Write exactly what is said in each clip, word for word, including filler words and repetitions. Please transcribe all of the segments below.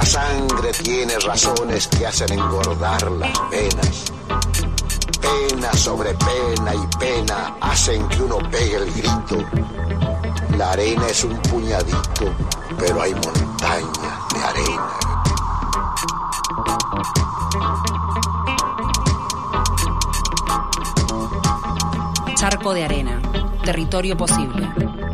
La sangre tiene razones que hacen engordar las venas. Pena sobre pena y pena hacen que uno pegue el grito. La arena es un puñadito, pero hay montañas de arena. Charco de arena, territorio posible.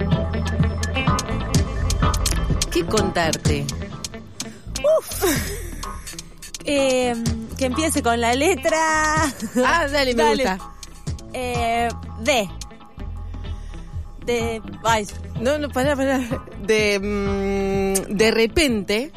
¿Qué contarte? Uf. Eh, que empiece con la letra. Ah, dale, me Dale. gusta. Eh, D. De. Ay, No, no, pará, pará. De, mm, de repente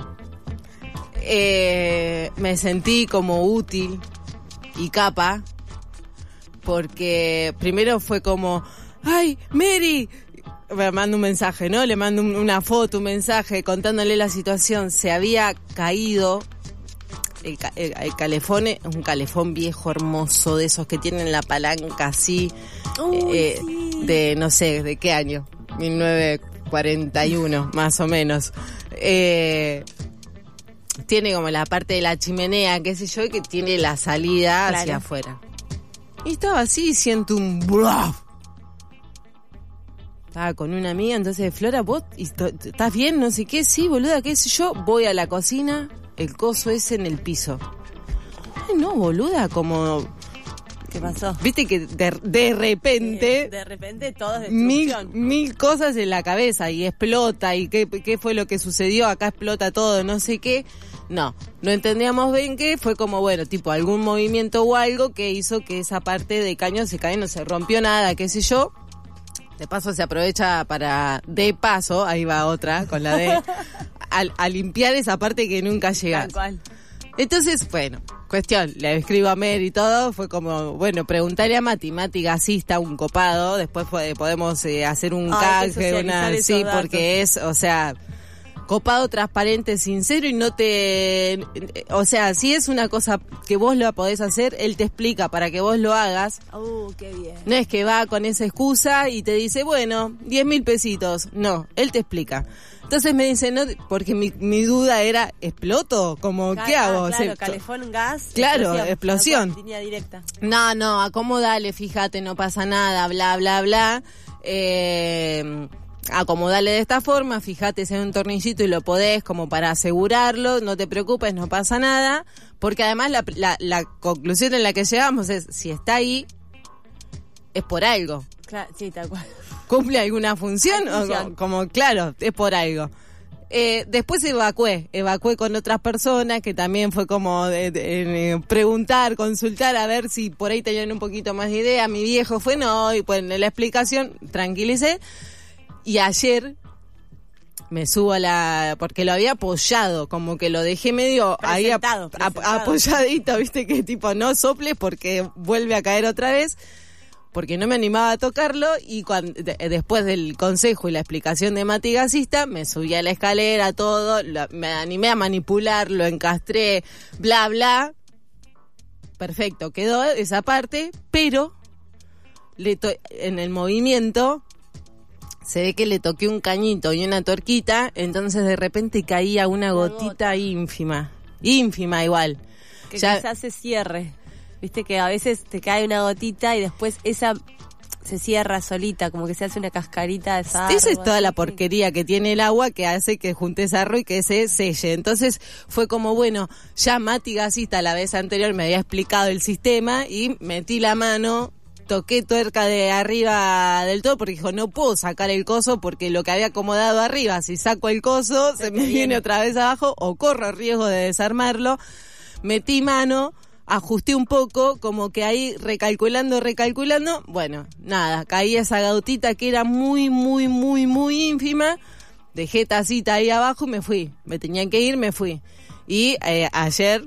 eh, me sentí como útil y capa, porque primero fue como, ¡ay, Mary! Me mando un mensaje, ¿no? Le mando un- una foto, un mensaje contándole la situación. Se había caído el, ca- el, el calefón, un calefón viejo, hermoso, de esos que tienen la palanca así, Uy, eh, sí. de no sé, ¿de qué año? mil novecientos cuarenta y uno, más o menos. Eh, tiene como la parte de la chimenea, qué sé yo, y que tiene la salida hacia Claro. afuera. Y estaba así y siento un bluff. Estaba con una amiga, entonces, Flora, ¿vos y to- estás bien? No sé qué, sí, boluda, qué sé yo. Voy a la cocina, el coso ese en el piso. Ay, no, boluda, como... ¿qué pasó? Viste que de, de repente... Eh, de repente todo es Mil, destrucción. mil cosas en la cabeza y explota y qué, qué fue lo que sucedió, acá explota todo, no sé qué. No, no entendíamos bien qué, fue como, bueno, tipo algún movimiento o algo que hizo que esa parte de caño se cayó, no se rompió nada, qué sé yo. De paso se aprovecha para, de paso, ahí va otra con la de, al- a, limpiar esa parte que nunca llega. Tal cual. Entonces, bueno, cuestión, le escribo a Mer y todo, fue como, bueno, preguntarle a Mati, Mati gasista, un copado, después fue- podemos eh, hacer un Ah, hay que canje, socializar una, esos sí, datos. porque es, o sea, copado, transparente, sincero y no te, o sea, si es una cosa que vos lo podés hacer, él te explica para que vos lo hagas. Uh, qué bien. No es que va con esa excusa y te dice, bueno, diez mil pesitos. No, él te explica. Entonces me dice, no, porque mi, mi duda era, ¿exploto? Como, Claro, ¿qué hago? ah, claro, Se- calefón, gas. Claro, explosión. tal cual, línea directa. No, no, acomodale, fíjate, no pasa nada, bla, bla, bla. Eh, acomodale de esta forma, fíjate si hay un tornillito y lo podés como para asegurarlo, no te preocupes, no pasa nada. Porque además la, la, la conclusión en la que llegamos es, si está ahí, es por algo. Claro, sí, tal cual. ¿Cumple alguna función? Hay O función. co- como, claro, es por algo. Eh, después evacué, evacué con otras personas que también fue como de, de- de preguntar, consultar, a ver si por ahí tenían un poquito más de idea. Mi viejo fue no, y pues en la explicación tranquilicé. Y ayer me subo a la... porque lo había apoyado, como que lo dejé medio ahí ap- Presentado, ap- presentado. apoyadito, viste que tipo no soples porque vuelve a caer otra vez. Porque no me animaba a tocarlo y cuando, de- después del consejo y la explicación de Mati Gasista, me subí a la escalera, todo, lo- me animé a manipular, lo encastré, bla, bla. Perfecto, quedó esa parte, pero le to- en el movimiento se ve que le toqué un cañito y una torquita, entonces de repente caía una Una gotita gota. ínfima, ínfima igual. Que Ya- quizás se cierre. Viste que a veces te cae una gotita y después esa se cierra solita, como que se hace una cascarita de sarro. Esa es toda así. la porquería que tiene el agua que hace que junte sarro y que se selle. Entonces fue como, bueno, ya Mati Gasista la vez anterior me había explicado el sistema y metí la mano, toqué tuerca de arriba del todo porque dijo, no puedo sacar el coso porque lo que había acomodado arriba, si saco el coso se me viene otra vez abajo o corro riesgo de desarmarlo. Metí mano, ajusté un poco, como que ahí recalculando, recalculando, bueno, nada, caí esa gautita que era muy, muy, muy, muy ínfima, dejé tacita ahí abajo y me fui, me tenía que ir, me fui. Y eh, ayer,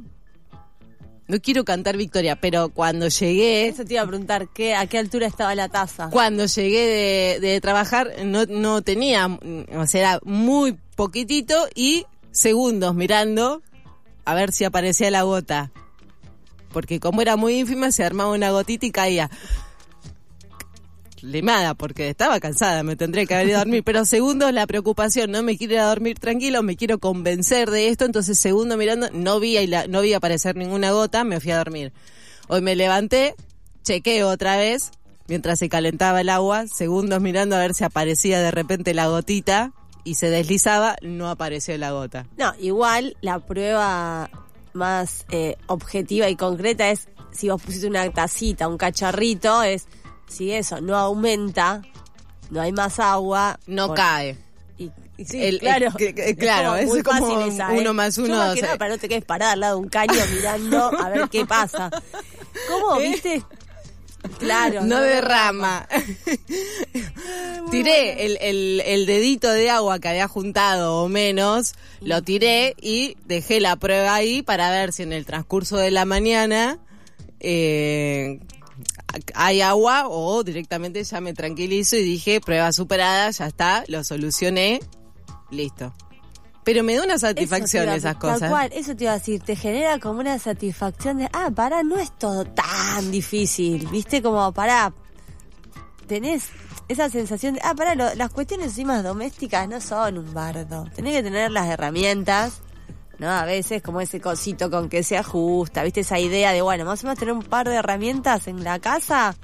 no quiero cantar victoria, pero cuando llegué, Eso te iba a preguntar, ¿qué, ¿a qué altura estaba la taza? cuando llegué de, de trabajar, no, no tenía, o sea, era muy poquitito y segundos mirando a ver si aparecía la gota. Porque como era muy ínfima, se armaba una gotita y caía. limada, porque estaba cansada, me tendría que haber ido a dormir. Pero segundo, la preocupación, no me quiero ir a dormir tranquilo, me quiero convencer de esto. Entonces, segundo, mirando, no vi, no vi aparecer ninguna gota, me fui a dormir. Hoy me levanté, chequeo otra vez, mientras se calentaba el agua, segundos mirando a ver si aparecía de repente la gotita, y se deslizaba, no apareció la gota. No, igual la prueba más eh, objetiva y concreta es si vos pusiste una tacita, un cacharrito, es si eso no aumenta, no hay más agua. No por, cae. Y, y sí, el, claro. El, que, claro, es como, es como fácil esa, uno ¿eh? más uno. Yo más O que sea, nada, para no te quedes parada al lado de un caño mirando a ver qué pasa. ¿Cómo, ¿Eh? viste? Claro. No, no derrama. Tiré el, el, el dedito de agua que había juntado o menos, lo tiré y dejé la prueba ahí para ver si en el transcurso de la mañana eh, hay agua o directamente ya me tranquilizo y dije, prueba superada, ya está, lo solucioné, listo. Pero me da una satisfacción iba, esas tal cosas. Cual, eso te iba a decir, te genera como una satisfacción de, ah, pará, no es todo tan difícil, ¿viste? Como, pará, tenés esa sensación de, ah, pará, lo, las cuestiones así más domésticas no son un bardo. Tenés que tener las herramientas, ¿no? A veces como ese cosito con que se ajusta, ¿viste? Esa idea de, bueno, más o menos tener un par de herramientas en la casa.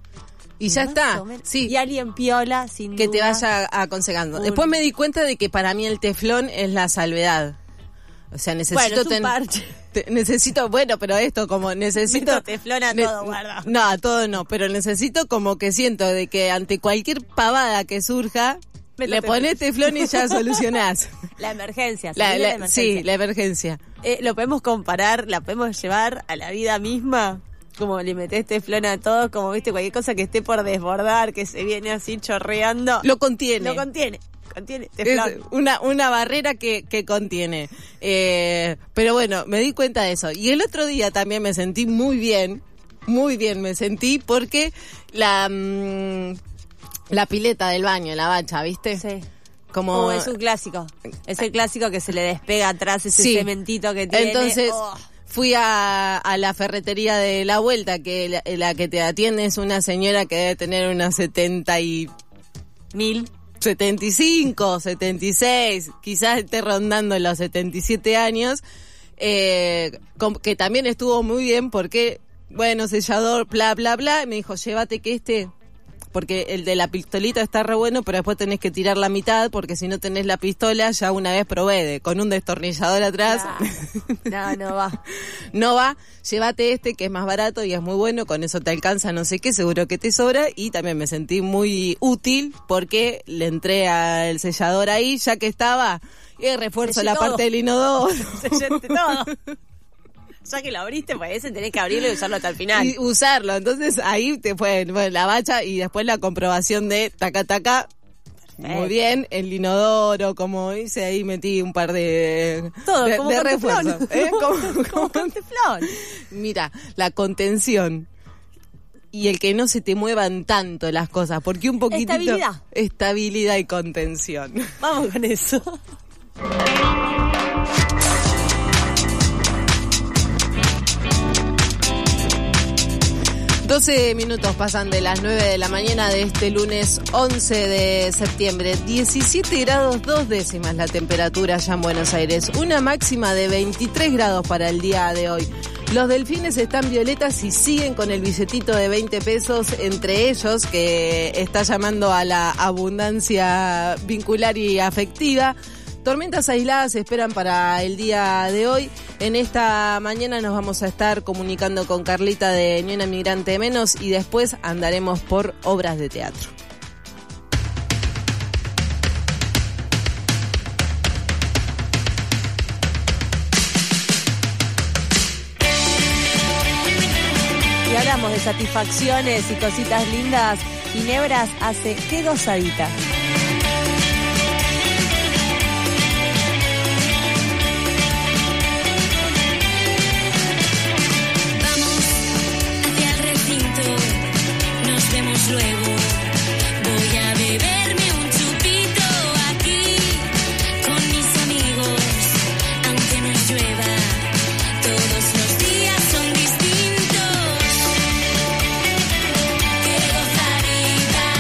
Y ya Más está, o menos. sí. Y alguien piola, sin Que duda. te vaya aconsejando. Un- Después me di cuenta de que para mí el teflón es la salvedad. O sea, necesito... Bueno, es un ten- parche. te- necesito, bueno, pero esto como necesito... Meto teflón a ne- todo, guarda. No, a todo no, pero necesito como que siento de que ante cualquier pavada que surja, Meto le teflón. pones teflón y ya solucionás. La emergencia, La- salida la- de emergencia. sí, la emergencia. Eh, ¿Lo podemos comparar, la podemos llevar a la vida misma? Como le metés teflón a todos, como viste, cualquier cosa que esté por desbordar, que se viene así chorreando. Lo contiene. Lo contiene, contiene Es teflón. una, una barrera que, que contiene. Eh, pero bueno, me di cuenta de eso. Y el otro día también me sentí muy bien, muy bien me sentí porque la, mm, la pileta del baño, la bacha, ¿viste? Sí. Como... Oh, es un clásico. Es el clásico que se le despega atrás ese Sí. cementito que tiene. Entonces Oh. fui a, a la ferretería de la vuelta, que la, la que te atiende es una señora que debe tener unas setenta y... Mil. setenta y cinco, setenta y seis, quizás esté rondando los setenta y siete años, eh, com- que también estuvo muy bien porque, bueno, sellador, bla, bla, bla, y me dijo, llévate que este, porque el de la pistolita está re bueno, pero después tenés que tirar la mitad, porque si no tenés la pistola, ya una vez probé, de- con un destornillador atrás, No, no va. no va, llévate este que es más barato y es muy bueno, con eso te alcanza no sé qué, seguro que te sobra, y también me sentí muy útil porque le entré al sellador ahí, ya que estaba, y refuerzo Sellé la todo. parte del inodoro. Sellete todo. Ya que lo abriste, pues ese tenés que abrirlo y usarlo hasta el final. Y usarlo, entonces ahí te fue bueno, la bacha y después la comprobación de taca taca. Perfecto. Muy bien, el inodoro, como hice ahí metí un par de, Todo, de, como de con refuerzos. teflón. ¿eh? Como- Como como- con teflón. Mira, la contención y el que no se te muevan tanto las cosas, porque un poquitito... Estabilidad. Estabilidad y contención. Vamos con eso. doce minutos pasan de las nueve de la mañana de este lunes once de septiembre. diecisiete grados dos décimas la temperatura allá en Buenos Aires. Una máxima de veintitrés grados para el día de hoy. Los delfines están violetas y siguen con el billetito de veinte pesos, entre ellos, que está llamando a la abundancia vincular y afectiva. Tormentas aisladas se esperan para el día de hoy. En esta mañana nos vamos a estar comunicando con Carlita de Ni una migrante menos y después andaremos por obras de teatro. Y hablamos de satisfacciones y cositas lindas. Ginebras hace qué gozadita. Hacia el recinto, nos vemos luego. Voy a beberme un chupito aquí con mis amigos, aunque no llueva. Todos los días son distintos. Qué gozadita.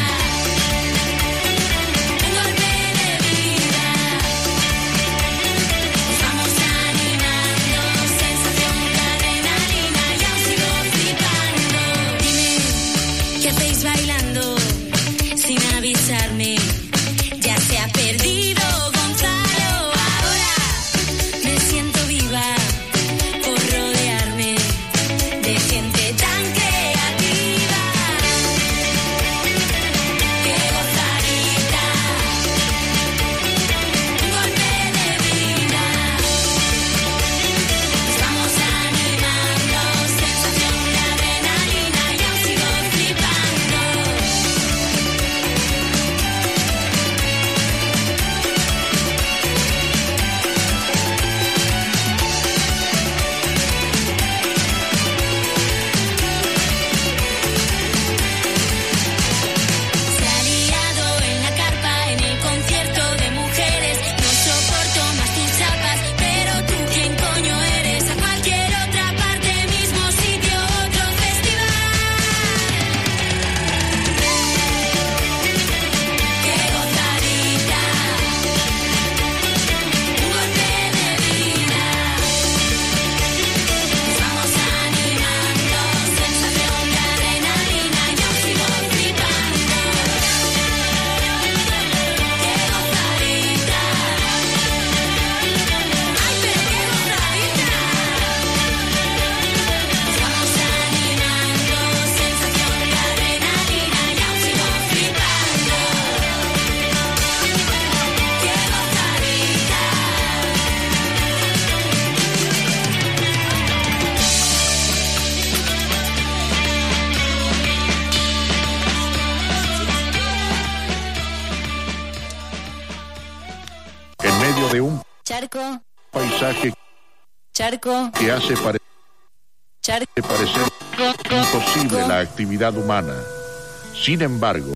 medio de un Charco, paisaje charco, que hace pare- charco, parecer imposible la actividad humana. Sin embargo,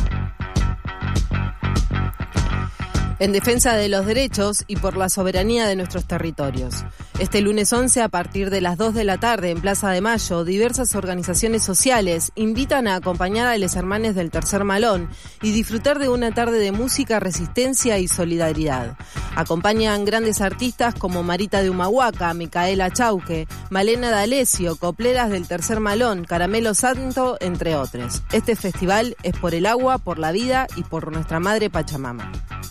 en defensa de los derechos y por la soberanía de nuestros territorios. Este lunes once, a partir de las dos de la tarde, en Plaza de Mayo, diversas organizaciones sociales invitan a acompañar a los hermanos del Tercer Malón y disfrutar de una tarde de música, resistencia y solidaridad. Acompañan grandes artistas como Marita de Humahuaca, Micaela Chauque, Malena D'Alessio, copleras del Tercer Malón, Caramelo Santo, entre otros. Este festival es por el agua, por la vida y por nuestra madre Pachamama.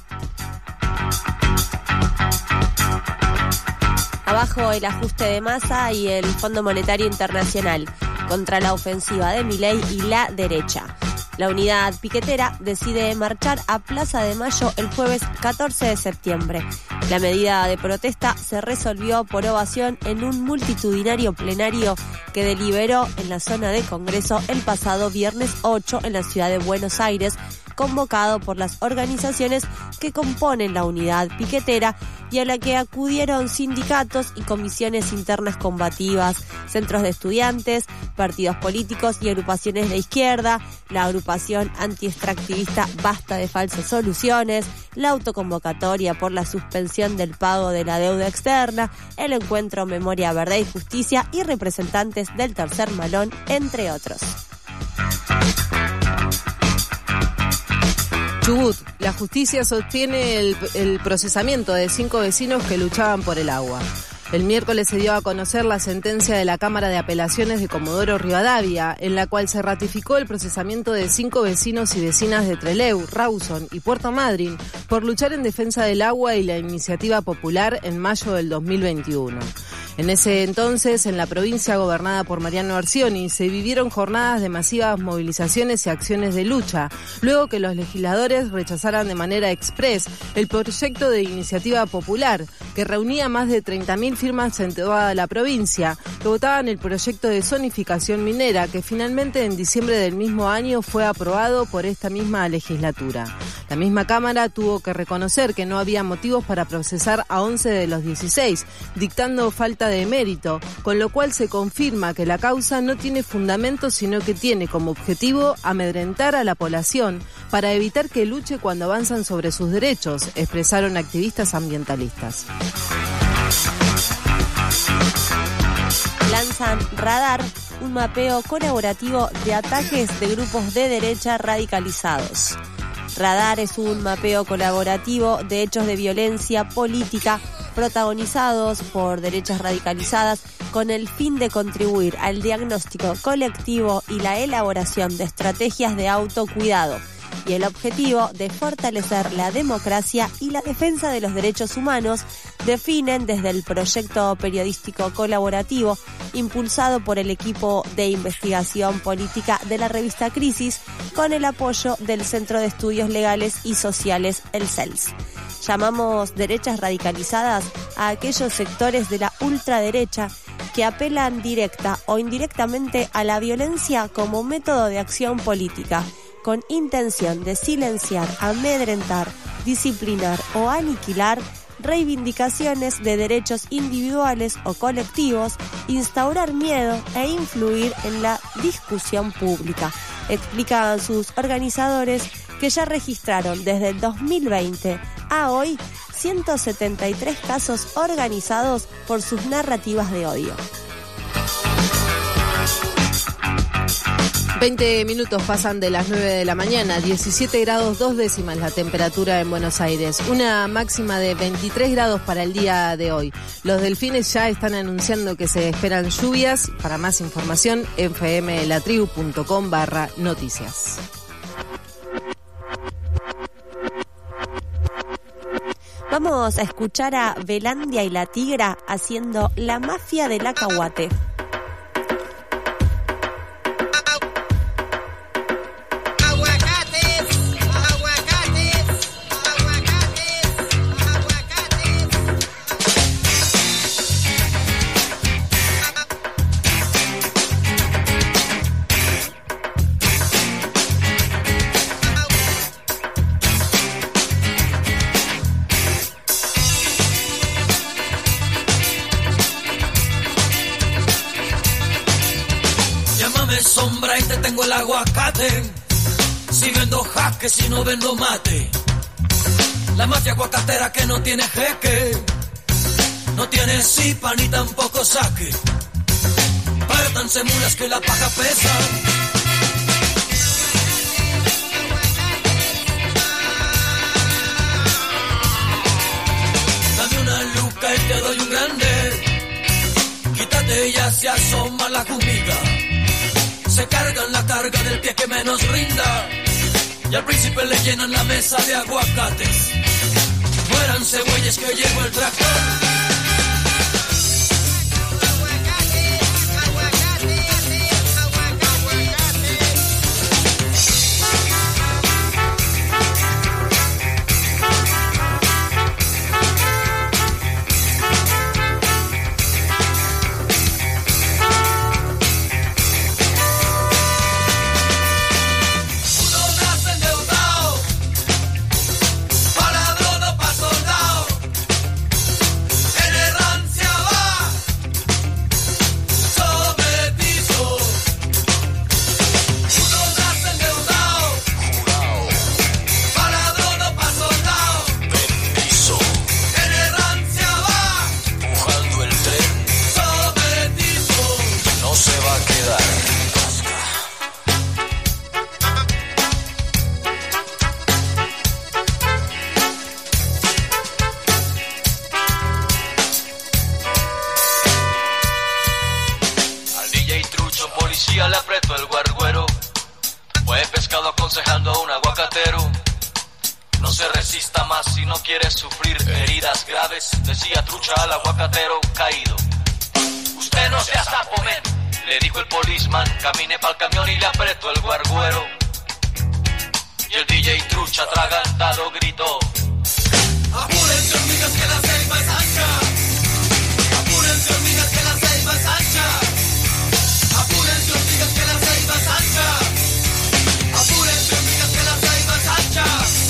Abajo el ajuste de masa y el Fondo Monetario Internacional contra la ofensiva de Milei y la derecha. La unidad piquetera decide marchar a Plaza de Mayo el jueves catorce de septiembre. La medida de protesta se resolvió por ovación en un multitudinario plenario que deliberó en la zona de Congreso el pasado viernes ocho en la ciudad de Buenos Aires, convocado por las organizaciones que componen la unidad piquetera y a la que acudieron sindicatos y comisiones internas combativas, centros de estudiantes, partidos políticos y agrupaciones de izquierda, la agrupación antiextractivista Basta de Falsas Soluciones, la autoconvocatoria por la suspensión del pago de la deuda externa, el encuentro Memoria, Verdad y Justicia y representantes del Tercer Malón, entre otros. Chubut, la justicia sostiene el, el procesamiento de cinco vecinos que luchaban por el agua. El miércoles se dio a conocer la sentencia de la Cámara de Apelaciones de Comodoro Rivadavia, en la cual se ratificó el procesamiento de cinco vecinos y vecinas de Trelew, Rawson y Puerto Madryn por luchar en defensa del agua y la iniciativa popular en mayo del dos mil veintiuno. En ese entonces, en la provincia gobernada por Mariano Arcioni, se vivieron jornadas de masivas movilizaciones y acciones de lucha, luego que los legisladores rechazaran de manera express el proyecto de iniciativa popular, que reunía más de treinta mil firmas en toda la provincia, que votaban el proyecto de zonificación minera, que finalmente en diciembre del mismo año fue aprobado por esta misma legislatura. La misma Cámara tuvo que reconocer que no había motivos para procesar a once de los dieciséis, dictando falta de mérito, con lo cual se confirma que la causa no tiene fundamento, sino que tiene como objetivo amedrentar a la población para evitar que luche cuando avanzan sobre sus derechos, expresaron activistas ambientalistas. Lanzan Radar, un mapeo colaborativo de ataques de grupos de derecha radicalizados. Radar es un mapeo colaborativo de hechos de violencia política protagonizados por derechas radicalizadas con el fin de contribuir al diagnóstico colectivo y la elaboración de estrategias de autocuidado y el objetivo de fortalecer la democracia y la defensa de los derechos humanos, definen desde el proyecto periodístico colaborativo impulsado por el equipo de investigación política de la revista Crisis con el apoyo del Centro de Estudios Legales y Sociales, el C E L S. Llamamos derechas radicalizadas a aquellos sectores de la ultraderecha que apelan directa o indirectamente a la violencia como método de acción política, con intención de silenciar, amedrentar, disciplinar o aniquilar reivindicaciones de derechos individuales o colectivos, instaurar miedo e influir en la discusión pública. Explican sus organizadores que ya registraron desde el dos mil veinte a hoy ciento setenta y tres casos organizados por sus narrativas de odio. veinte minutos pasan de las nueve de la mañana, diecisiete grados dos décimas la temperatura en Buenos Aires, una máxima de veintitrés grados para el día de hoy. Los delfines ya están anunciando que se esperan lluvias. Para más información, fmlatribu.com barra noticias. Vamos a escuchar a Belandia y la Tigra haciendo La Mafia del Acahuate. te tengo el aguacate. Si vendo jaque, si no vendo mate. La mafia aguacatera que no tiene jeque, no tiene zipa ni tampoco saque. Pártanse mulas que la paja pesa. Dame una luca y te doy un grande. Quítate ya se asoma la comida. Se cargan la carga del pie que menos rinda. Y al príncipe le llenan la mesa de aguacates. Muéranse güeyes que llegó el tractor. Le apretó el guarguero, fue pescado aconsejando a un aguacatero. No se resista más si no quiere sufrir heridas graves, decía Trucha al aguacatero caído. Usted no sea sapo, men, le dijo el policeman. Camine pa'l camión y le apretó el guarguero. Y el D J Trucha atragantado gritó: apúrense hormigas que la selva es ancha. Apúrense hormigas que la selva es ancha. Apúrense hormigas que la selva es ancha. Apúrense hormigas que la selva es ancha.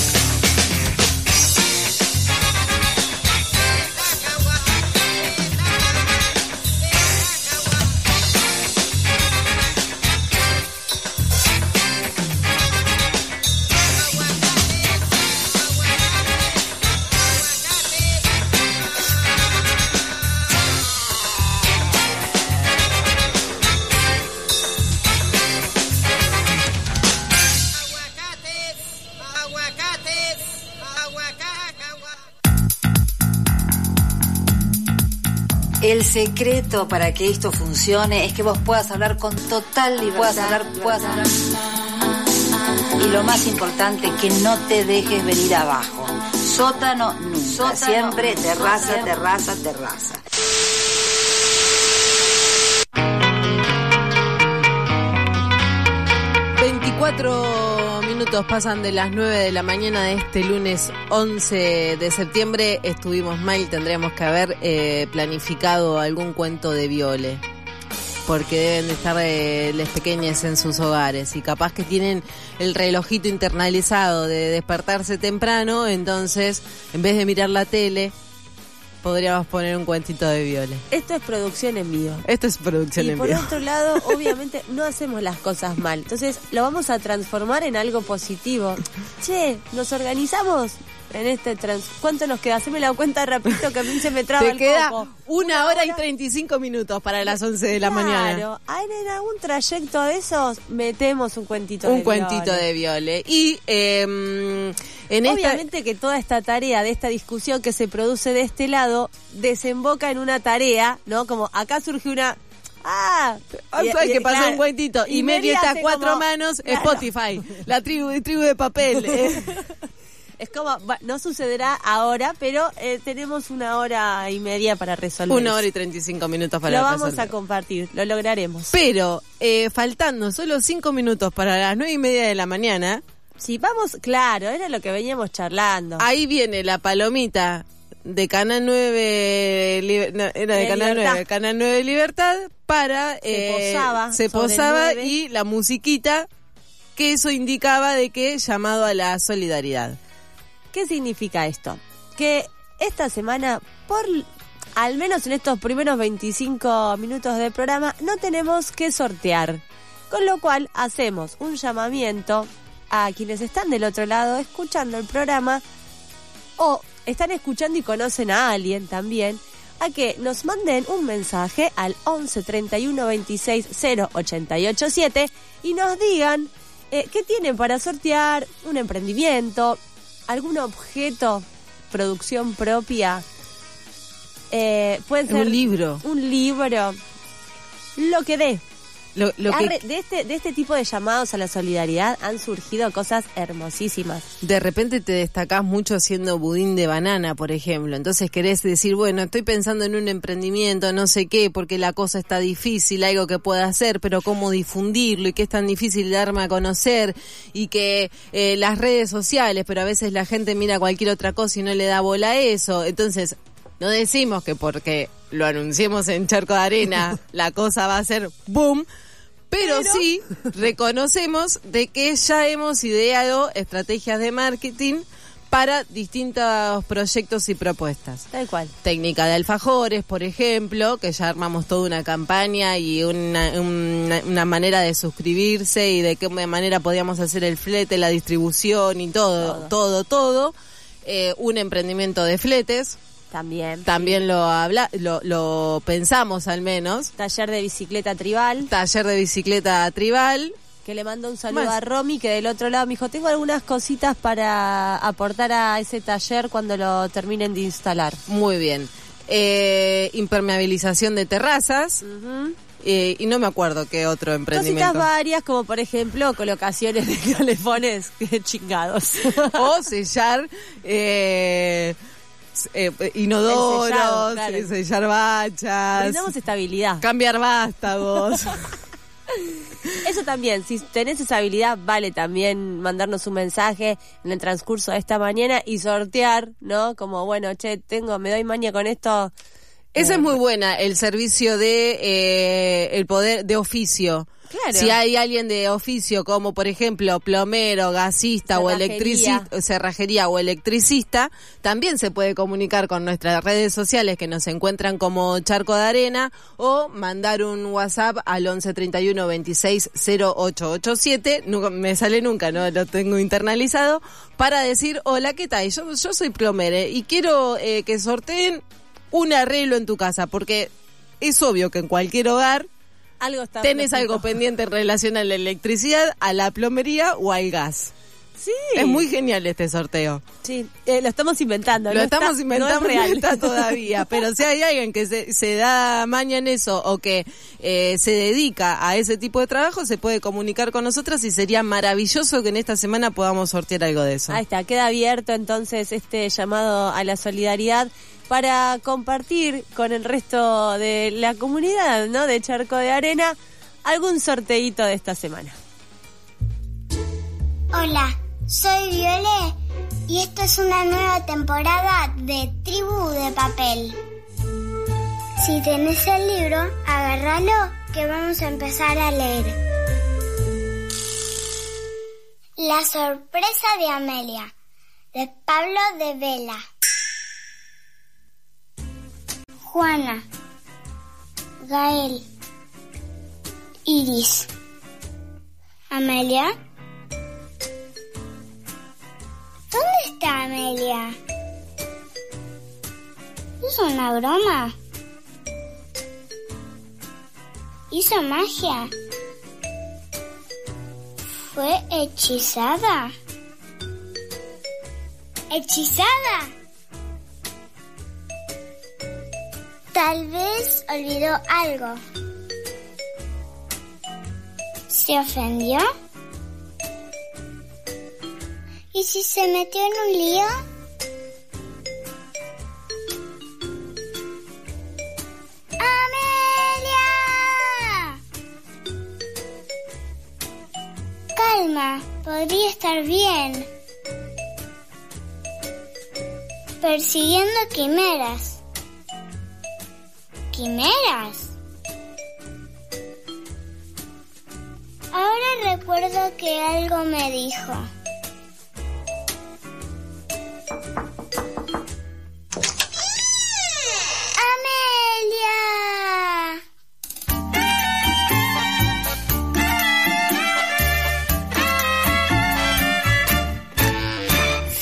El secreto para que esto funcione es que vos puedas hablar con total libertad. Puedas hablar, puedas hablar. Y lo más importante, que no te dejes venir abajo. Sótano nunca. Sótano, siempre terraza, siempre. terraza, terraza. veinticuatro minutos pasan de las nueve de la mañana de este lunes once de septiembre. Estuvimos mal, tendríamos que haber eh, planificado algún cuento de Viole, porque deben de estar eh, las pequeñas en sus hogares y capaz que tienen el relojito internalizado de despertarse temprano, entonces en vez de mirar la tele podríamos poner un cuentito de Viole. Esto es producción en vivo. Esto es producción y en vivo. Y por otro lado, obviamente, no hacemos las cosas mal. Entonces, lo vamos a transformar en algo positivo. Che, ¿nos organizamos en este trans... ¿Cuánto nos queda? Haceme la cuenta rapidito que a mí se me traba Te el queda coco. Una hora y treinta y cinco minutos para las once de la claro, mañana. Claro, en algún trayecto de esos metemos un cuentito un de cuentito Viole. de Viole. Y eh, en obviamente esta... que toda esta tarea de esta discusión que se produce de este lado desemboca en una tarea, ¿no? Como acá surge una... Ah, Ay, y, y, que pasó claro, un cuentito. Y, y media está a cuatro como, manos, claro. Spotify. La tribu, tribu de papel. eh. Es como, no sucederá ahora, pero eh, tenemos una hora y media para resolver. Una hora y treinta y cinco minutos para resolver. Lo resolver. vamos a compartir, lo lograremos. Pero, eh, faltando solo cinco minutos para las nueve y media de la mañana... Sí, vamos, claro, era lo que veníamos charlando. Ahí viene la palomita de Canal nueve, no, era de, de Canal Libertad. nueve, Canal nueve Libertad, para... Se eh, posaba. Se posaba y la musiquita, que eso indicaba de que llamado a la solidaridad. ¿Qué significa esto? Que esta semana, por al menos en estos primeros veinticinco minutos del programa, no tenemos que sortear. Con lo cual hacemos un llamamiento a quienes están del otro lado escuchando el programa o están escuchando y conocen a alguien también, a que nos manden un mensaje al once treinta y uno veintiséis cero ochenta y ocho siete y nos digan eh, qué tienen para sortear, un emprendimiento, algún objeto, producción propia, eh, puede ser un libro, un libro, lo que dé. Lo, lo que... de, este, de este tipo de llamados a la solidaridad han surgido cosas hermosísimas. De repente te destacás mucho haciendo budín de banana, por ejemplo. Entonces querés decir, bueno, estoy pensando en un emprendimiento, no sé qué, porque la cosa está difícil, algo que pueda hacer, pero cómo difundirlo y que es tan difícil darme a conocer y que eh, las redes sociales, pero a veces la gente mira cualquier otra cosa y no le da bola a eso. Entonces, no decimos que porque lo anunciemos en Charco de Arena la cosa va a ser boom. Pero, Pero sí reconocemos de que ya hemos ideado estrategias de marketing para distintos proyectos y propuestas. Tal cual. Técnica de alfajores, por ejemplo, que ya armamos toda una campaña y una, una, una manera de suscribirse y de qué manera podíamos hacer el flete, la distribución y todo, todo, todo. todo. Eh, un emprendimiento de fletes. También. También sí. lo, habla, lo lo pensamos al menos. Taller de bicicleta tribal. Taller de bicicleta tribal. Que le mando un saludo Más. a Romy, que del otro lado me dijo, tengo algunas cositas para aportar a ese taller cuando lo terminen de instalar. Muy bien. Eh, impermeabilización de terrazas. Uh-huh. Eh, y no me acuerdo qué otro emprendimiento. Cositas varias, como por ejemplo colocaciones de calefones chingados. O sellar... Eh, Eh, inodoros, sellado, claro. sellar bachas, brindamos estabilidad, cambiar vástagos. Eso también, si tenés esa habilidad, vale también mandarnos un mensaje en el transcurso de esta mañana y sortear, ¿no? Como, bueno, che, tengo, me doy maña con esto. Esa eh, es muy buena, el servicio de eh, el poder de oficio. Claro. Si hay alguien de oficio como por ejemplo plomero, gasista o electricista, cerrajería o electricista, también se puede comunicar con nuestras redes sociales que nos encuentran como Charco de Arena o mandar un WhatsApp al once treinta y uno veintiséis cero ocho ocho siete, nunca me sale nunca, no lo tengo internalizado, para decir, hola, ¿qué tal? Yo, yo soy plomero y quiero eh, que sorteen un arreglo en tu casa, porque es obvio que en cualquier hogar algo está tenés fresquito. algo pendiente en relación a la electricidad, a la plomería o al gas. Sí. Es muy genial este sorteo. Sí, eh, lo estamos inventando. Lo no estamos está, inventando, no es real. No está todavía. Pero si hay alguien que se, se da maña en eso o que eh, se dedica a ese tipo de trabajo, se puede comunicar con nosotras y sería maravilloso que en esta semana podamos sortear algo de eso. Ahí está, queda abierto entonces este llamado a la solidaridad para compartir con el resto de la comunidad, ¿no?, de Charco de Arena, algún sorteíto de esta semana. Hola, soy Viole y esta es una nueva temporada de Tribu de Papel. Si tenés el libro, agárralo que vamos a empezar a leer. La sorpresa de Amelia, de Pablo de Vela. Juana, Gael, Iris, Amelia. ¿Dónde está Amelia? ¿Es una broma? ¿Hizo magia? ¿Fue hechizada? ¿Hechizada? Tal vez olvidó algo. ¿Se ofendió? ¿Y si se metió en un lío? ¡Amelia! Calma, podría estar bien. Persiguiendo quimeras. ¿Quimeras? Ahora recuerdo que algo me dijo. ¡Amelia!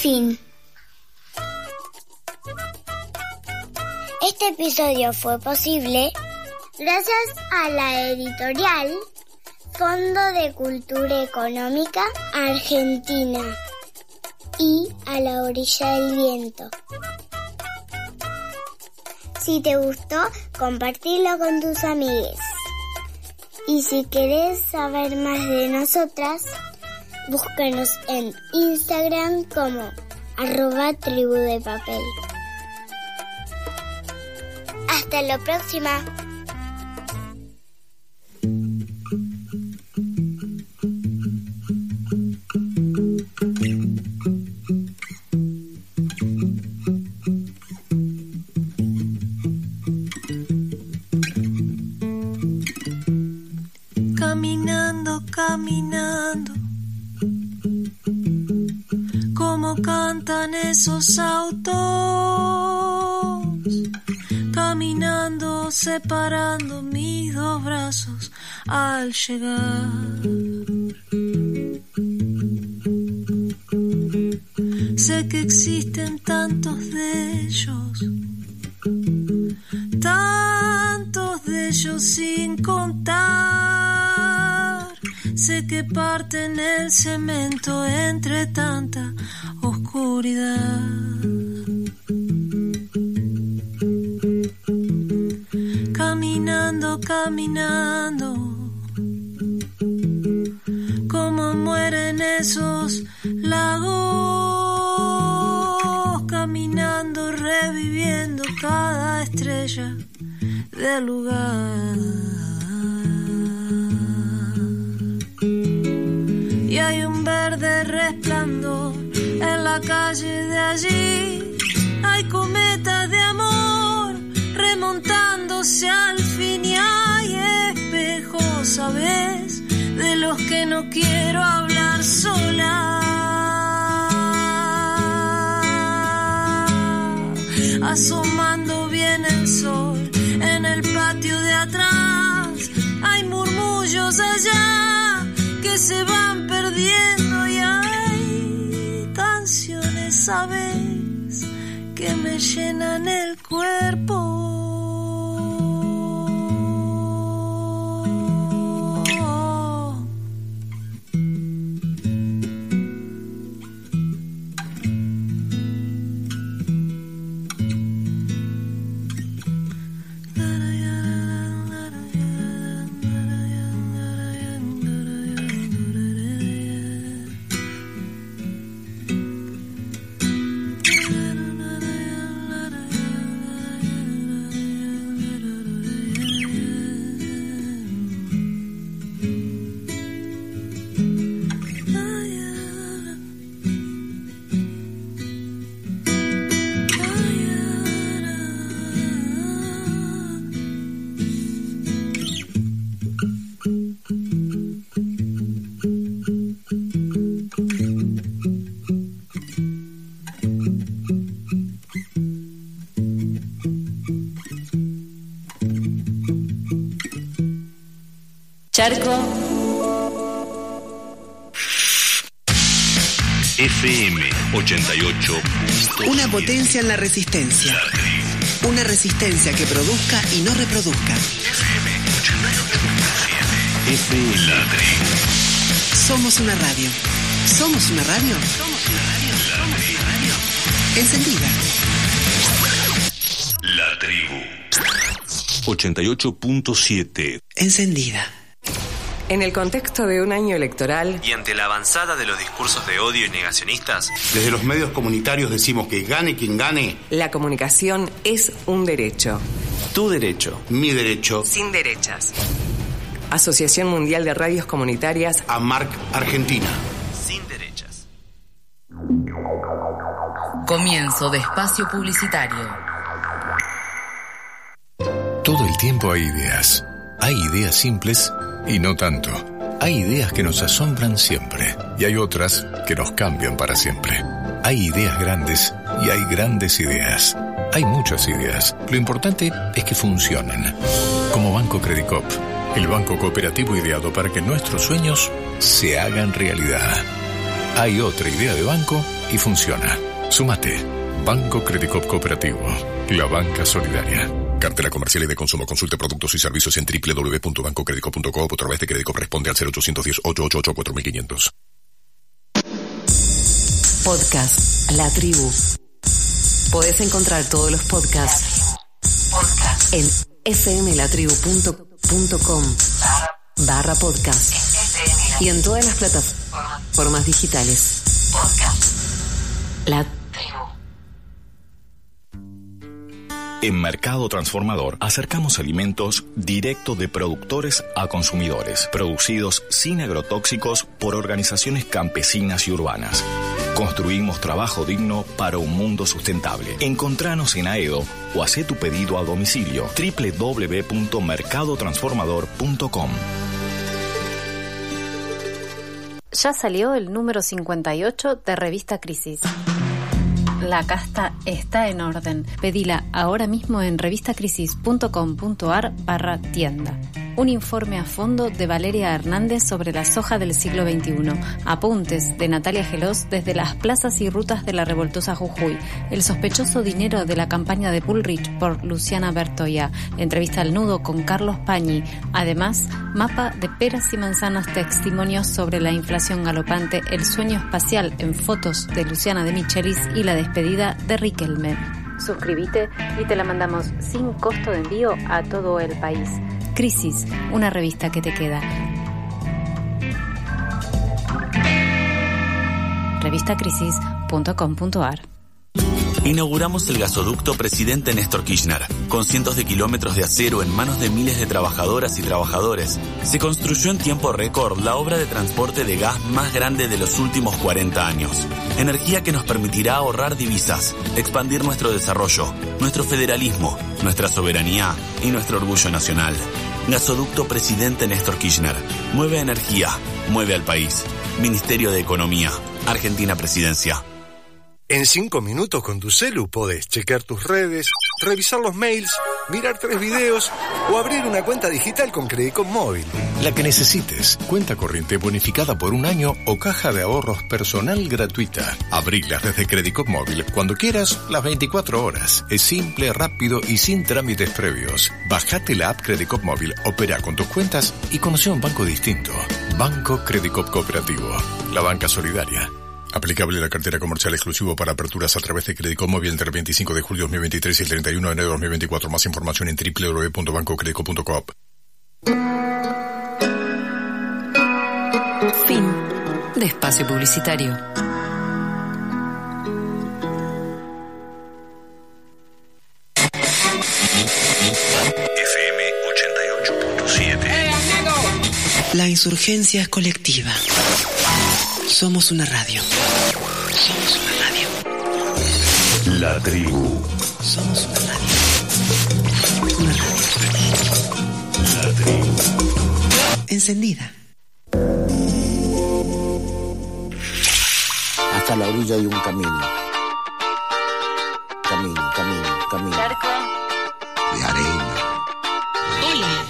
Fin. Este episodio fue posible gracias a la editorial Fondo de Cultura Económica Argentina y a La Orilla del Viento. Si te gustó, compartilo con tus amigues. Y si querés saber más de nosotras, búscanos en Instagram como arroba tribu de papel. Hasta la próxima. Caminando, caminando, como cantan esos autos, caminando, separando mis dos brazos al llegar. Sé que existen tantos de ellos, tantos de ellos sin contar. Sé que parten el cemento entre tanta oscuridad. Caminando, caminando, como mueren esos lagos, caminando, reviviendo cada estrella del lugar. Y hay un verde resplandor en la calle de allí. Hay cometas de amor remontándose al fin y hay espejos, ¿sabes? De los que no quiero hablar sola. Asomando bien el sol en el patio de atrás. Hay murmullos allá que se van perdiendo y hay canciones, ¿sabes? Que me llenan el cuerpo. Charco F M ochenta y ocho. Una potencia en la resistencia. Una resistencia que produzca y no reproduzca. F M ochenta y ocho punto siete. F M La Tribu. Somos una radio. Somos una radio. Somos una radio. Somos una radio. Encendida. La Tribu. ochenta y ocho punto siete. Encendida. En el contexto de un año electoral y ante la avanzada de los discursos de odio y negacionistas, desde los medios comunitarios decimos que gane quien gane, la comunicación es un derecho. Tu derecho. Mi derecho. Sin derechas. Asociación Mundial de Radios Comunitarias. AMARC Argentina. Sin derechas. Comienzo de espacio publicitario. Todo el tiempo hay ideas. Hay ideas simples y no tanto. Hay ideas que nos asombran siempre y hay otras que nos cambian para siempre. Hay ideas grandes y hay grandes ideas. Hay muchas ideas. Lo importante es que funcionen. Como Banco Credicop, el banco cooperativo ideado para que nuestros sueños se hagan realidad. Hay otra idea de banco y funciona. Súmate. Banco Credicop Cooperativo. La banca solidaria. Cartela comercial y de consumo. Consulte productos y servicios en doble u doble u doble u punto banco credicop punto com o a través de Credicop. Responde al cero ochocientos diez, ochocientos ochenta y ocho, cuatro mil quinientos. Podcast La Tribu. Podés encontrar todos los podcasts en fmlatribu punto com barra podcast y en todas las plataformas digitales. La Tribu. En Mercado Transformador acercamos alimentos directo de productores a consumidores, producidos sin agrotóxicos por organizaciones campesinas y urbanas. Construimos trabajo digno para un mundo sustentable. Encontranos en Aedo o hacé tu pedido a domicilio doble u doble u doble u punto mercado transformador punto com. Ya salió el número cincuenta y ocho de Revista Crisis. La casta está en orden. Pedila ahora mismo en revistacrisis punto com punto ar barra tienda. Un informe a fondo de Valeria Hernández sobre la soja del siglo veintiuno. Apuntes de Natalia Gelós desde las plazas y rutas de la revoltosa Jujuy. El sospechoso dinero de la campaña de Bullrich por Luciana Bertoya. Entrevista al nudo con Carlos Pañi. Además, mapa de peras y manzanas, testimonios sobre la inflación galopante, el sueño espacial en fotos de Luciana de Michelis y la despedida de Riquelme. Suscríbete y te la mandamos sin costo de envío a todo el país. Crisis, una revista que te queda. revistacrisis punto com punto ar. Inauguramos el gasoducto Presidente Néstor Kirchner, con cientos de kilómetros de acero en manos de miles de trabajadoras y trabajadores. Se construyó en tiempo récord la obra de transporte de gas más grande de los últimos cuarenta años. Energía que nos permitirá ahorrar divisas, expandir nuestro desarrollo, nuestro federalismo, nuestra soberanía y nuestro orgullo nacional. Gasoducto Presidente Néstor Kirchner. Mueve energía, mueve al país. Ministerio de Economía, Argentina Presidencia. En cinco minutos con tu celu podés chequear tus redes, revisar los mails, mirar tres videos o abrir una cuenta digital con Credicop Móvil. La que necesites. Cuenta corriente bonificada por un año o caja de ahorros personal gratuita. Abrilas desde Credicop Móvil cuando quieras, las veinticuatro horas. Es simple, rápido y sin trámites previos. Bajate la app Credicop Móvil, opera con tus cuentas y conoce un banco distinto. Banco Credicop Cooperativo. La banca solidaria. Aplicable la cartera comercial exclusivo para aperturas a través de Credicop Móvil entre el veinticinco de julio de dos mil veintitrés y el treinta y uno de enero de dos mil veinticuatro. Más información en doble u doble u doble u punto banco credicop punto com. Fin de espacio publicitario. F M ochenta y ocho punto siete. La insurgencia es colectiva. Somos una radio. Somos una radio. La Tribu. Somos una radio. Una radio. La Tribu. Encendida. Hasta la orilla hay un camino. Camino, camino, camino. Charco. De arena. Hola.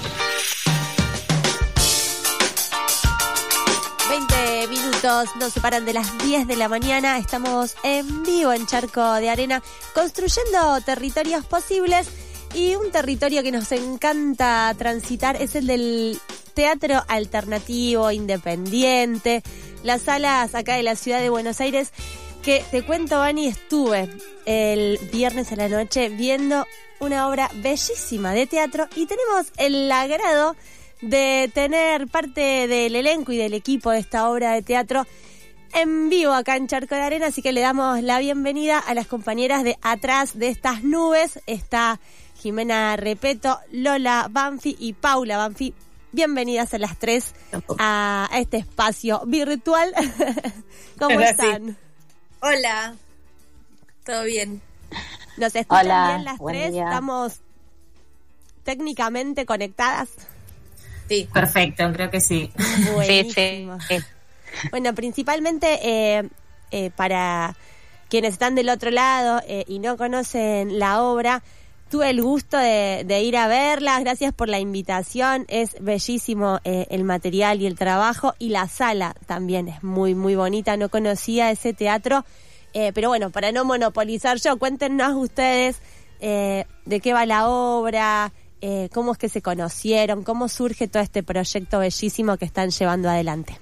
veinte minutos nos separan de las diez de la mañana. Estamos en vivo en Charco de Arena, construyendo territorios posibles. Y un territorio que nos encanta transitar es el del teatro alternativo, independiente. Las salas acá de la ciudad de Buenos Aires, que te cuento, Vani, estuve el viernes a la noche viendo una obra bellísima de teatro y tenemos el agrado de tener parte del elenco y del equipo de esta obra de teatro en vivo acá en Charco de Arena, así que le damos la bienvenida a las compañeras de Atrás de estas nubes. Está Jimena Repeto, Lola Banfi y Paula Banfi. Bienvenidas a las tres a este espacio virtual. ¿Cómo Gracias. están? Hola, ¿todo bien? ¿Nos escuchan Hola, bien las buen tres? día. ¿Estamos técnicamente conectadas? Sí. Perfecto, creo que sí. Buenísimo. Bueno, principalmente eh, eh, para quienes están del otro lado eh, y no conocen la obra, tuve el gusto de, de ir a verla. Gracias por la invitación. Es bellísimo eh, el material y el trabajo, y la sala también es muy, muy bonita. No conocía ese teatro Eh, pero bueno, para no monopolizar yo, cuéntenos ustedes eh, de qué va la obra, eh, cómo es que se conocieron, cómo surge todo este proyecto bellísimo que están llevando adelante.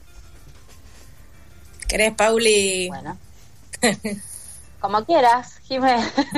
¿Querés, Pauli? Bueno. Como quieras, Jimé.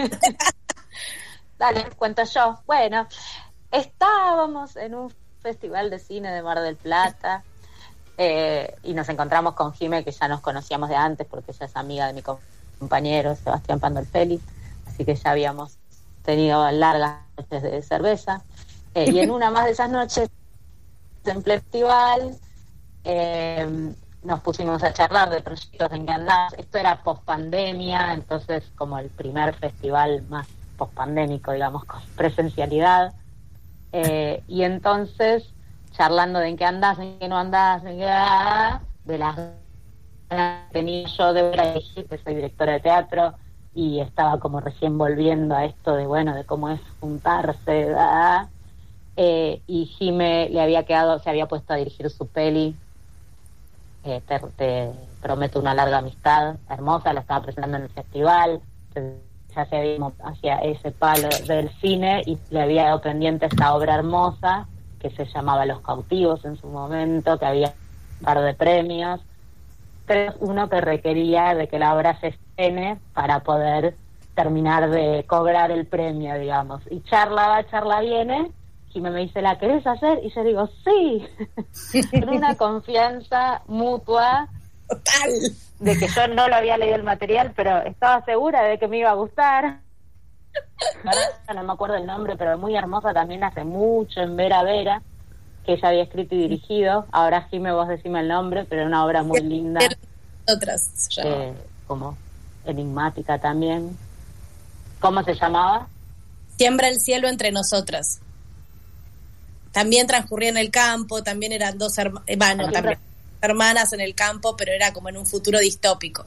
Dale, cuento yo. Bueno, estábamos en un festival de cine de Mar del Plata eh, y nos encontramos con Jimé, que ya nos conocíamos de antes porque ella es amiga de mi compañero Sebastián Pandolfelli, así que ya habíamos tenido largas noches de cerveza. Eh, y en una más de esas noches, en festival, eh, nos pusimos a charlar de proyectos en que andás. Esto era post-pandemia, entonces como el primer festival más post-pandémico, digamos, con presencialidad. Eh, y entonces, charlando de en qué andás, en qué no andás, en qué... de las ganas que tenía yo de ver a elegir, que soy directora de teatro, y estaba como recién volviendo a esto de, bueno, de cómo es juntarse, ¿verdad? Eh, y Jime le había quedado, se había puesto a dirigir su peli, eh, te, te prometo una larga amistad, hermosa, la estaba presentando en el festival, ya se había ido hacia ese palo del cine y le había dado pendiente esta obra hermosa que se llamaba Los Cautivos en su momento, que había un par de premios, pero uno que requería de que la obra se estrene para poder terminar de cobrar el premio, digamos. Y charla va, charla viene, y me dice, ¿la querés hacer? Y yo digo, sí, con una confianza mutua. Total. De que yo no lo había leído el material, pero estaba segura de que me iba a gustar. Ahora no me acuerdo el nombre, pero muy hermosa también, hace mucho, en Vera Vera, que ella había escrito y dirigido. Ahora Jime, vos decime el nombre, pero una obra muy linda. Otras, eh, como enigmática también. ¿Cómo se llamaba? Siembra el cielo entre nosotras. También transcurría en el campo, también eran dos hermanos, eh, bueno, también hermanas en el campo, pero era como en un futuro distópico.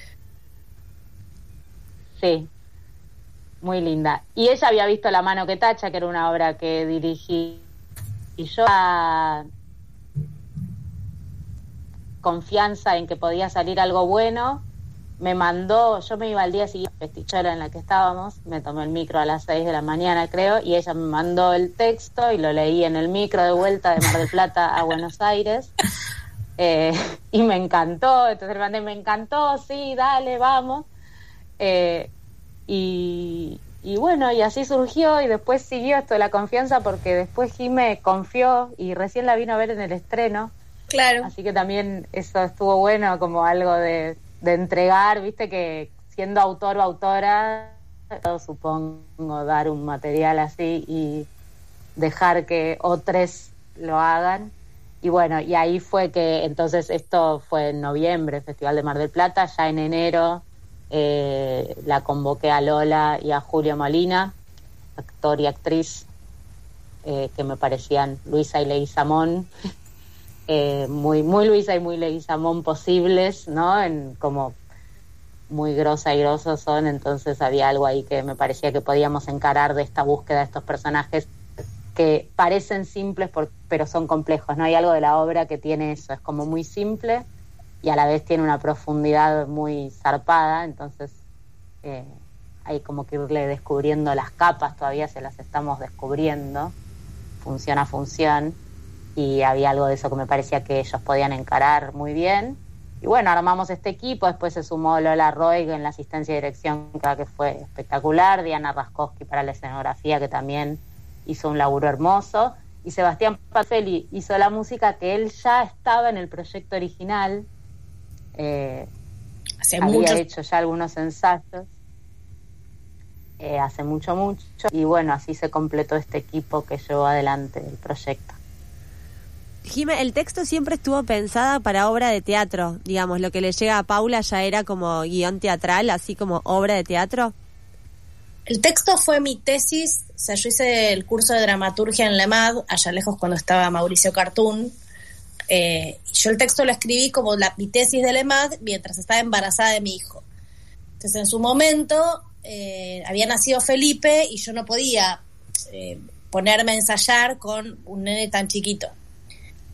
Sí, muy linda. Y ella había visto La mano que tacha, que era una obra que dirigí, y yo a confianza en que podía salir algo bueno, me mandó, yo me iba al día siguiente a la festichola en la que estábamos, me tomé el micro a las seis de la mañana creo, y ella me mandó el texto y lo leí en el micro de vuelta de Mar del Plata a Buenos Aires. Eh, y me encantó, entonces le mandé, me encantó, sí, dale, vamos. Eh, y, y bueno, y así surgió, y después siguió esto de la confianza, porque después Jime confió y recién la vino a ver en el estreno. Claro. Así que también eso estuvo bueno, como algo de, de entregar, viste, que siendo autor o autora, supongo dar un material así y dejar que otros lo hagan. Y bueno, y ahí fue que, entonces esto fue en noviembre, Festival de Mar del Plata, ya en enero eh, la convoqué a Lola y a Julio Molina, actor y actriz, eh, que me parecían Luisa y Leguizamón, eh, muy, muy Luisa y muy Leguizamón posibles, ¿no? En, como muy grosa y grosos son, entonces había algo ahí que me parecía que podíamos encarar de esta búsqueda de estos personajes que parecen simples por, pero son complejos, ¿no? Hay algo de la obra que tiene eso, es como muy simple y a la vez tiene una profundidad muy zarpada, entonces eh, hay como que irle descubriendo las capas, todavía se las estamos descubriendo, función a función, y había algo de eso que me parecía que ellos podían encarar muy bien. Y bueno, armamos este equipo, después se sumó Lola Roig en la asistencia y dirección, que fue espectacular, Diana Raskowski para la escenografía, que también hizo un laburo hermoso, y Sebastián Pandolfelli hizo la música, que él ya estaba en el proyecto original, eh, hace había mucho... hecho ya algunos ensayos, eh, hace mucho, mucho, y bueno, así se completó este equipo que llevó adelante el proyecto. Jime, el texto siempre estuvo pensada para obra de teatro, digamos, lo que le llega a Paula ya era como guión teatral, así como obra de teatro. El texto fue mi tesis, o sea, yo hice el curso de dramaturgia en la EMAD, allá lejos cuando estaba Mauricio Cartún. Eh, yo el texto lo escribí como la, mi tesis de la EMAD mientras estaba embarazada de mi hijo. Entonces, en su momento, eh, había nacido Felipe y yo no podía eh, ponerme a ensayar con un nene tan chiquito.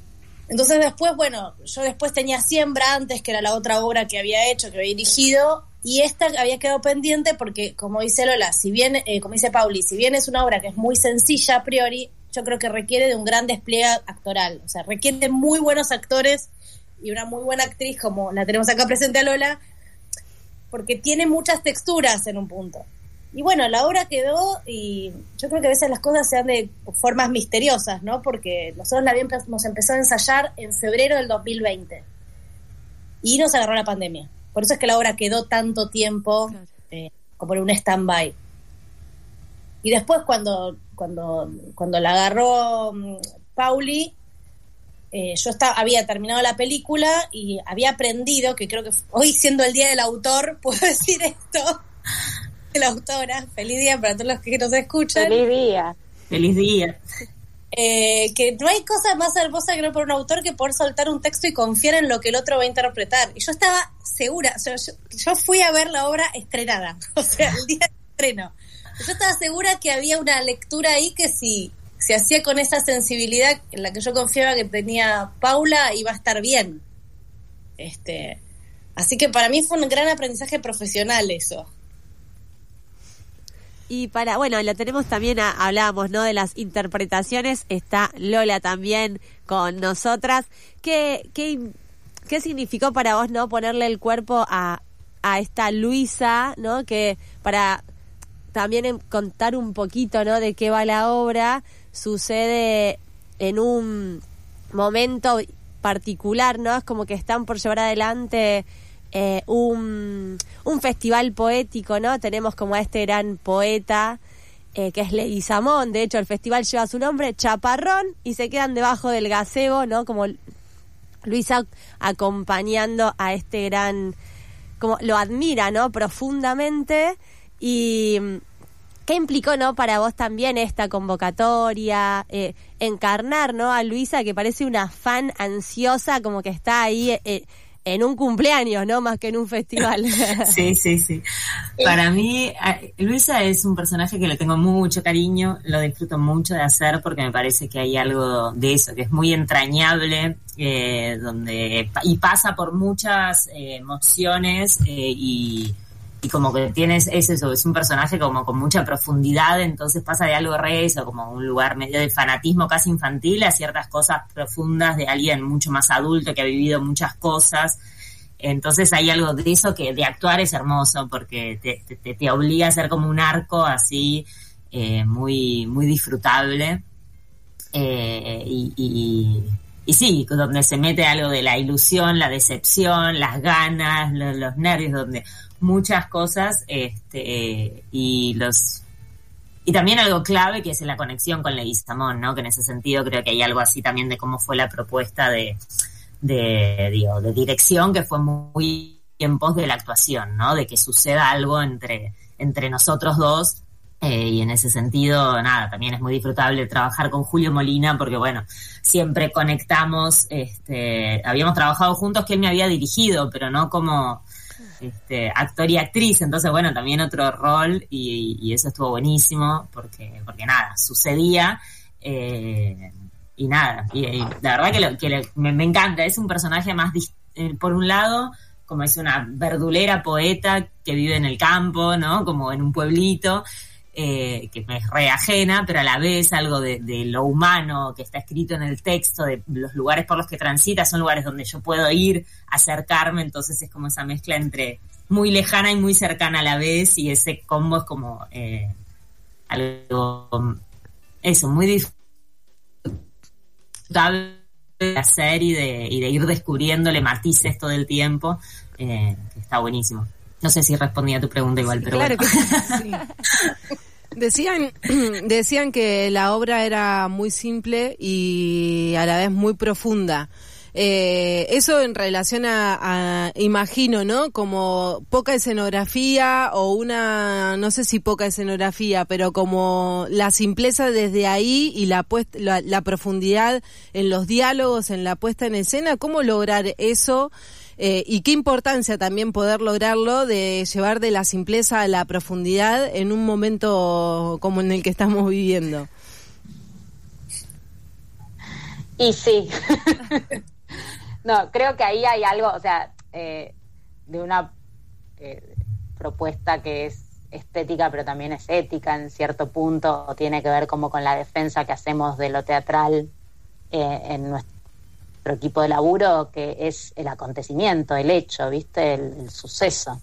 Entonces después, bueno, yo después tenía Siembra antes, que era la otra obra que había hecho, que había dirigido, y esta había quedado pendiente porque, como dice Lola, si bien, eh, como dice Pauli, si bien es una obra que es muy sencilla a priori, yo creo que requiere de un gran despliegue actoral, o sea, requiere de muy buenos actores y una muy buena actriz, como la tenemos acá presente a Lola, porque tiene muchas texturas en un punto. Y bueno, la obra quedó, y yo creo que a veces las cosas se dan de formas misteriosas, ¿no? Porque nosotros la habíamos empezado a ensayar en febrero del dos mil veinte y nos agarró la pandemia. Por eso es que la obra quedó tanto tiempo eh, como en un stand-by. Y después cuando, cuando, cuando la agarró um, Pauli, eh, yo estaba, había terminado la película y había aprendido, que creo que hoy, siendo el Día del Autor, puedo decir esto, de la autora, feliz día para todos los que nos escuchan. Feliz día. Feliz día. Eh, que no hay cosa más hermosa que no por un autor que poder soltar un texto y confiar en lo que el otro va a interpretar. Y yo estaba segura, o sea, yo, yo fui a ver la obra estrenada, o sea, el día del estreno. Yo estaba segura que había una lectura ahí que si se hacía con esa sensibilidad en la que yo confiaba que tenía Paula, iba a estar bien. Este, así que para mí fue un gran aprendizaje profesional eso. Y para, bueno, lo tenemos también, a, hablábamos, ¿no?, de las interpretaciones, está Lola también con nosotras. ¿Qué, qué, qué significó para vos, no, ponerle el cuerpo a, a esta Luisa, ¿no?, que para también contar un poquito, ¿no?, de qué va la obra, sucede en un momento particular, ¿no? Es como que están por llevar adelante Eh, un, un festival poético, ¿no? Tenemos como a este gran poeta eh, que es Leguizamón. De hecho, el festival lleva su nombre, Chaparrón, y se quedan debajo del gazebo, ¿no? Como Luisa acompañando a este gran, como lo admira, ¿no?, profundamente. Y ¿qué implicó, no, para vos también esta convocatoria? Eh, encarnar, ¿no?, a Luisa, que parece una fan ansiosa, como que está ahí eh, en un cumpleaños, ¿no?, más que en un festival. Sí, sí, sí. Para mí, Luisa es un personaje que le tengo mucho cariño, lo disfruto mucho de hacer porque me parece que hay algo de eso, que es muy entrañable, eh, donde y pasa por muchas eh, emociones eh, y, y como que tienes es eso, es un personaje como con mucha profundidad, entonces pasa de algo re eso, como un lugar medio de fanatismo casi infantil a ciertas cosas profundas de alguien mucho más adulto que ha vivido muchas cosas. Entonces hay algo de eso que de actuar es hermoso porque te, te, te obliga a ser como un arco así eh, muy, muy disfrutable eh, y, y, y sí, donde se mete algo de la ilusión, la decepción, las ganas, los, los nervios, donde muchas cosas este y los y también algo clave que es la conexión con Leguizamón, ¿no? Que en ese sentido creo que hay algo así también de cómo fue la propuesta de de digo, de dirección, que fue muy en pos de la actuación, ¿no? De que suceda algo entre entre nosotros dos eh, y en ese sentido nada, también es muy disfrutable trabajar con Julio Molina porque bueno, siempre conectamos, este habíamos trabajado juntos, que él me había dirigido, pero no como Este, actor y actriz, entonces bueno, también otro rol y, y eso estuvo buenísimo porque porque nada, sucedía eh, y nada, y, y la verdad que, lo, que lo, me, me encanta, es un personaje más dist- eh, por un lado, como es una verdulera poeta que vive en el campo, ¿no? Como en un pueblito eh, que me es re ajena, pero a la vez algo de, de lo humano que está escrito en el texto, de los lugares por los que transita, son lugares donde yo puedo ir, acercarme, entonces es como esa mezcla entre muy lejana y muy cercana a la vez, y ese combo es como eh, algo, eso, muy disfrutable de hacer y de, y de ir descubriéndole matices todo el tiempo, eh, que está buenísimo. No sé si respondí a tu pregunta igual, pero claro bueno. Que sí. Decían, decían que la obra era muy simple y a la vez muy profunda. Eh, eso en relación a, a, imagino, ¿no? Como poca escenografía o una, no sé si poca escenografía, pero como la simpleza desde ahí y la, puesta, la, la profundidad en los diálogos, en la puesta en escena. ¿Cómo lograr eso? Eh, y qué importancia también poder lograrlo, de llevar de la simpleza a la profundidad en un momento como en el que estamos viviendo. Y sí. No, creo que ahí hay algo, o sea, eh, de una... Eh, propuesta que es estética, pero también es ética en cierto punto, o tiene que ver como con la defensa que hacemos de lo teatral eh, en nuestro equipo de laburo, que es el acontecimiento, el hecho, ¿viste? El, el suceso.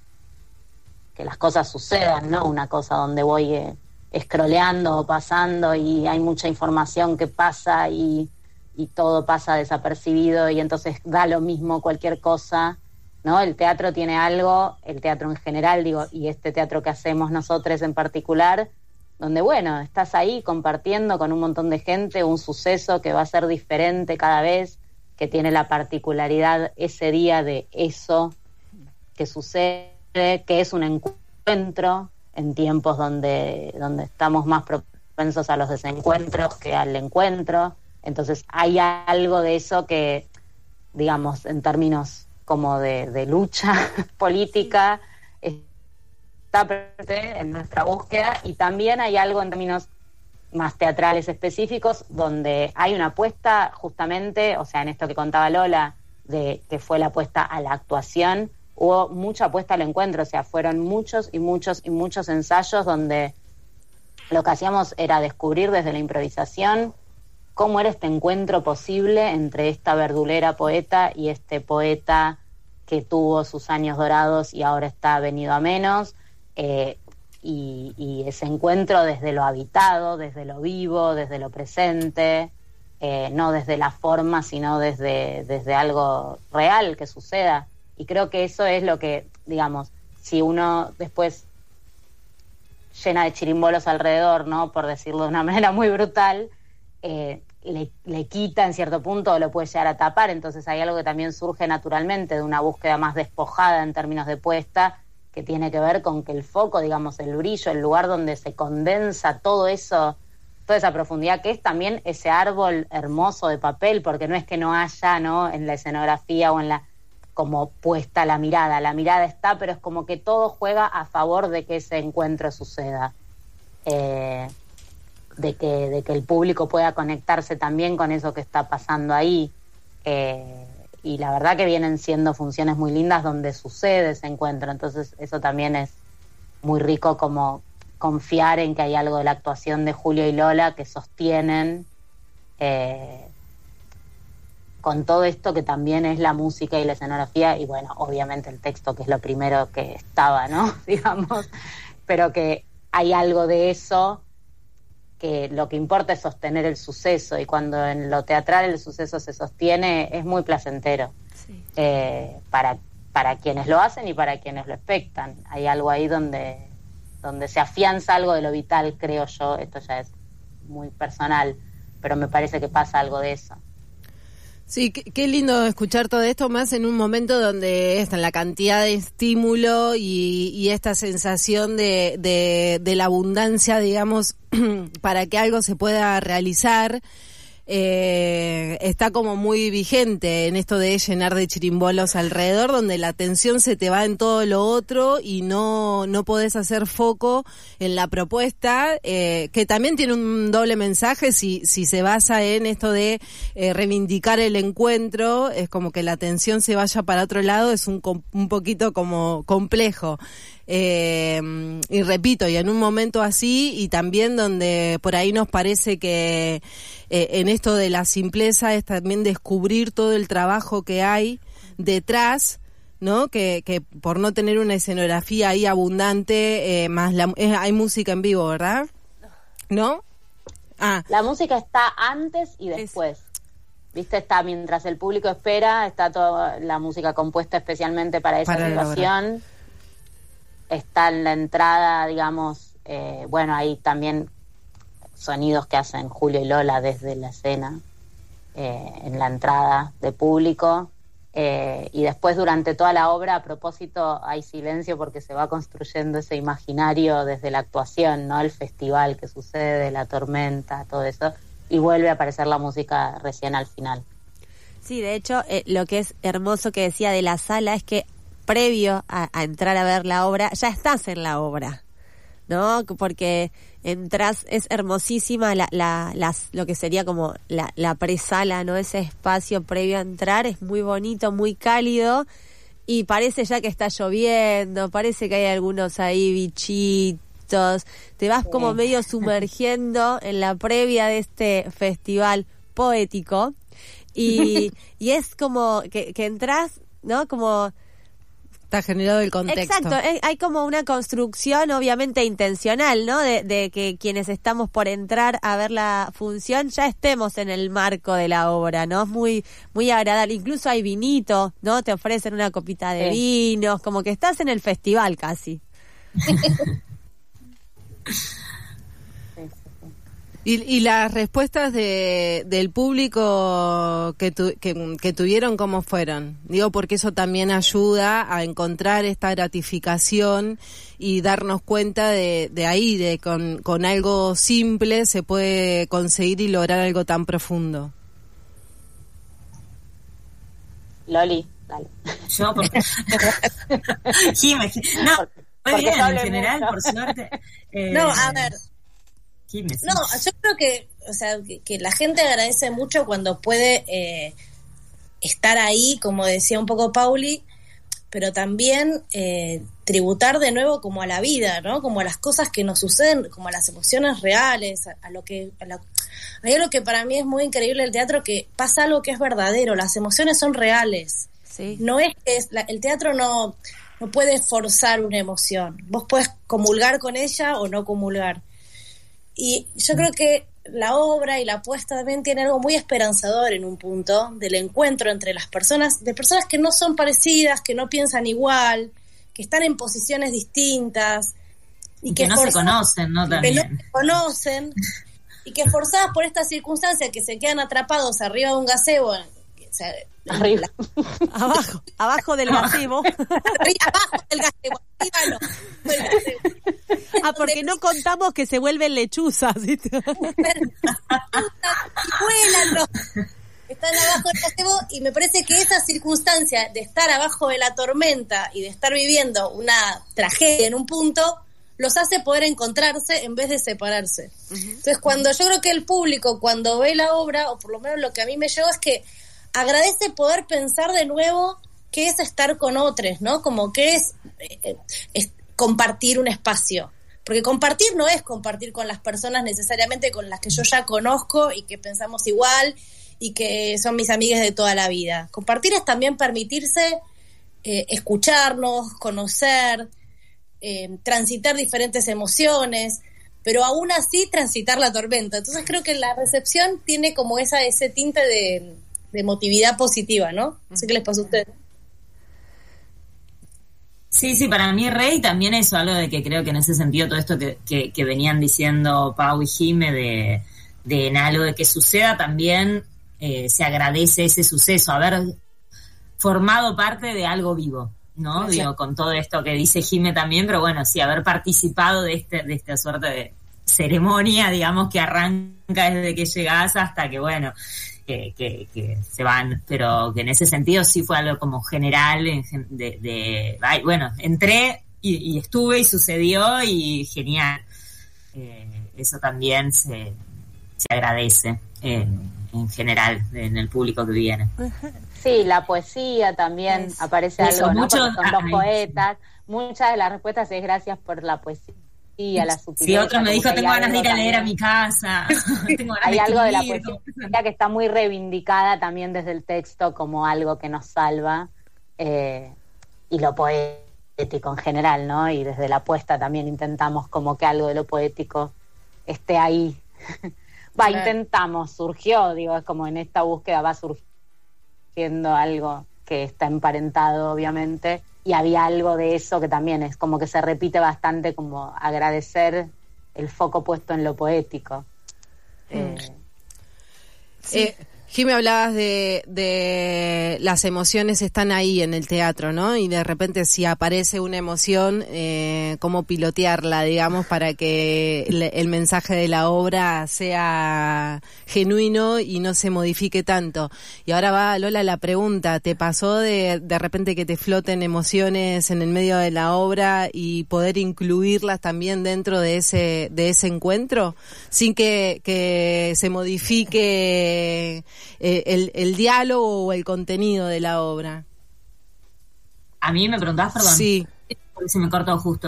Que las cosas sucedan, ¿no? Una cosa donde voy eh, scrolleando o pasando y hay mucha información que pasa y, y todo pasa desapercibido y entonces da lo mismo cualquier cosa, ¿no? El teatro tiene algo, el teatro en general, digo, y este teatro que hacemos nosotros en particular, donde, bueno, estás ahí compartiendo con un montón de gente un suceso que va a ser diferente cada vez, que tiene la particularidad ese día de eso que sucede, que es un encuentro en tiempos donde, donde estamos más propensos a los desencuentros que al encuentro. Entonces hay algo de eso que, digamos, en términos como de, de lucha política, está presente en nuestra búsqueda, y también hay algo en términos más teatrales específicos donde hay una apuesta justamente, o sea, en esto que contaba Lola, de que fue la apuesta a la actuación, hubo mucha apuesta al encuentro, o sea, fueron muchos y muchos y muchos ensayos donde lo que hacíamos era descubrir desde la improvisación cómo era este encuentro posible entre esta verdulera poeta y este poeta que tuvo sus años dorados y ahora está venido a menos, eh, y, y ese encuentro desde lo habitado, desde lo vivo, desde lo presente, eh, no desde la forma, sino desde, desde algo real que suceda. Y creo que eso es lo que, digamos, si uno después llena de chirimbolos alrededor, ¿no? Por decirlo de una manera muy brutal, eh, le, le quita en cierto punto o lo puede llegar a tapar. Entonces hay algo que también surge naturalmente de una búsqueda más despojada en términos de puesta, que tiene que ver con que el foco, digamos, el brillo, el lugar donde se condensa todo eso, toda esa profundidad, que es también ese árbol hermoso de papel, porque no es que no haya, ¿no?, en la escenografía o en la, como puesta la mirada, la mirada está, pero es como que todo juega a favor de que ese encuentro suceda, eh, de que, de que el público pueda conectarse también con eso que está pasando ahí, eh, y la verdad que vienen siendo funciones muy lindas donde sucede ese encuentro, entonces eso también es muy rico, como confiar en que hay algo de la actuación de Julio y Lola que sostienen eh, con todo esto que también es la música y la escenografía, y bueno, obviamente el texto, que es lo primero que estaba, ¿no? Digamos, pero que hay algo de eso, que lo que importa es sostener el suceso, y cuando en lo teatral el suceso se sostiene es muy placentero, sí. eh, para, para quienes lo hacen y para quienes lo expectan. Hay algo ahí donde, donde se afianza algo de lo vital, creo yo. Esto ya es muy personal, pero me parece que pasa algo de eso. Sí, qué, qué lindo escuchar todo esto, más en un momento donde está la cantidad de estímulo y, y esta sensación de, de, de la abundancia, digamos, para que algo se pueda realizar. Eh, está como muy vigente en esto de llenar de chirimbolos alrededor, donde la atención se te va en todo lo otro y no no podés hacer foco en la propuesta, eh, que también tiene un doble mensaje si si se basa en esto de eh, reivindicar el encuentro. Es como que la atención se vaya para otro lado, es un un poquito como complejo. Eh, y repito, y en un momento así, y también donde por ahí nos parece que eh, en esto de la simpleza es también descubrir todo el trabajo que hay detrás, ¿no? Que, que por no tener una escenografía ahí abundante, eh, más la, eh, hay música en vivo, ¿verdad? ¿No? Ah. La música está antes y después. Es... ¿Viste? Está mientras el público espera, está toda la música compuesta especialmente para esa para situación. Está en la entrada, digamos, eh, bueno, hay también sonidos que hacen Julio y Lola desde la escena, eh, en la entrada de público, eh, y después durante toda la obra, a propósito, hay silencio porque se va construyendo ese imaginario desde la actuación, ¿no? El festival que sucede, la tormenta, todo eso, y vuelve a aparecer la música recién al final. Sí, de hecho, eh, lo que es hermoso que decía de la sala es que previo a, a entrar a ver la obra, ya estás en la obra, ¿no? Porque entras, es hermosísima la, la, las, lo que sería como la, la presala, ¿no? Ese espacio previo a entrar es muy bonito, muy cálido, y parece ya que está lloviendo, parece que hay algunos ahí bichitos, te vas como medio sumergiendo en la previa de este festival poético y, y es como que, que entras, ¿no? Como... Está generado el contexto. Exacto, hay como una construcción obviamente intencional, ¿no? De, de que quienes estamos por entrar a ver la función ya estemos en el marco de la obra, ¿no? Es muy, muy agradable. Incluso hay vinito, ¿no? Te ofrecen una copita de sí. vinos, como que estás en el festival casi. Y, y las respuestas de, del público que, tu, que, que tuvieron, ¿cómo fueron? Digo, porque eso también ayuda a encontrar esta gratificación y darnos cuenta de, de ahí, de con, con algo simple se puede conseguir y lograr algo tan profundo. Loli, dale. Yo, porque... Jiménez, no, muy bien, en general, mucho. Por suerte. Eh... No, a ver... No, yo creo que, o sea, que, que la gente agradece mucho cuando puede eh, estar ahí, como decía un poco Pauli, pero también eh, tributar de nuevo como a la vida, ¿no? Como a las cosas que nos suceden, como a las emociones reales, a, a lo que... A la, hay algo que para mí es muy increíble del teatro, que pasa algo que es verdadero, las emociones son reales. Sí. No es que es la, el teatro no, no puede forzar una emoción, vos podés comulgar con ella o no comulgar. Y yo creo que la obra y la apuesta también tiene algo muy esperanzador en un punto del encuentro entre las personas, de personas que no son parecidas, que no piensan igual, que están en posiciones distintas y, y que, que no se conocen, ¿no? También. Que no se conocen y que forzadas por esta circunstancia que se quedan atrapados arriba de un gazebo, o sea, arriba, la, abajo, abajo del gazebo, abajo del gazebo, arriba no, del gazebo. Ah, porque no contamos que se vuelven lechuzas. ¿Sí? Vuelan, no. Están abajo del gazebo y me parece que esa circunstancia de estar abajo de la tormenta y de estar viviendo una tragedia en un punto los hace poder encontrarse en vez de separarse. Uh-huh. Entonces, cuando yo creo que el público, cuando ve la obra, o por lo menos lo que a mí me llegó, es que agradece poder pensar de nuevo qué es estar con otros, ¿no? Como qué es, eh, es compartir un espacio. Porque compartir no es compartir con las personas necesariamente con las que yo ya conozco y que pensamos igual y que son mis amigas de toda la vida. Compartir es también permitirse eh, escucharnos, conocer, eh, transitar diferentes emociones, pero aún así transitar la tormenta. Entonces creo que la recepción tiene como esa ese tinte de, de emotividad positiva, ¿no? No sé qué les pasa a ustedes. Sí, sí, para mí Rey también eso, algo de que creo que en ese sentido todo esto que, que, que venían diciendo Pau y Jime de, de en algo de que suceda también eh, se agradece ese suceso, haber formado parte de algo vivo, ¿no? Gracias. Digo, con todo esto que dice Jime también, pero bueno, sí, haber participado de este de esta suerte de ceremonia, digamos, que arranca desde que llegás hasta que, bueno... Que, que, que se van, pero que en ese sentido sí fue algo como general de, de ay, bueno, entré y, y estuve y sucedió y genial. Eh, eso también se, se agradece en, en general en el público que viene. Sí, la poesía también es, aparece eso, algo, ¿no? Mucho, porque son dos ay, poetas. Sí. Muchas de las respuestas es gracias por la poesía. Sí, a la sutileza. Sí, otro me dijo, tengo ganas de ir a leer a mi casa. Tengo hay de algo de la poesía que está muy reivindicada también desde el texto como algo que nos salva, eh, y lo poético en general, ¿no? Y desde la apuesta también intentamos como que algo de lo poético esté ahí. Va, claro. Intentamos, surgió, digo, es como en esta búsqueda va surgiendo algo que está emparentado, obviamente. Y había algo de eso que también es como que se repite bastante, como agradecer el foco puesto en lo poético. Mm. Eh, sí. eh, Jimmy, hablabas de, de las emociones están ahí en el teatro, ¿no? Y de repente si aparece una emoción, eh, cómo pilotearla, digamos, para que el, el mensaje de la obra sea genuino y no se modifique tanto. Y ahora va, Lola, la pregunta, ¿te pasó de, de repente que te floten emociones en el medio de la obra y poder incluirlas también dentro de ese, de ese encuentro? Sin que, que se modifique... Eh, el, el diálogo o el contenido de la obra. A mí me preguntabas, perdón. Sí. Porque se me cortó justo.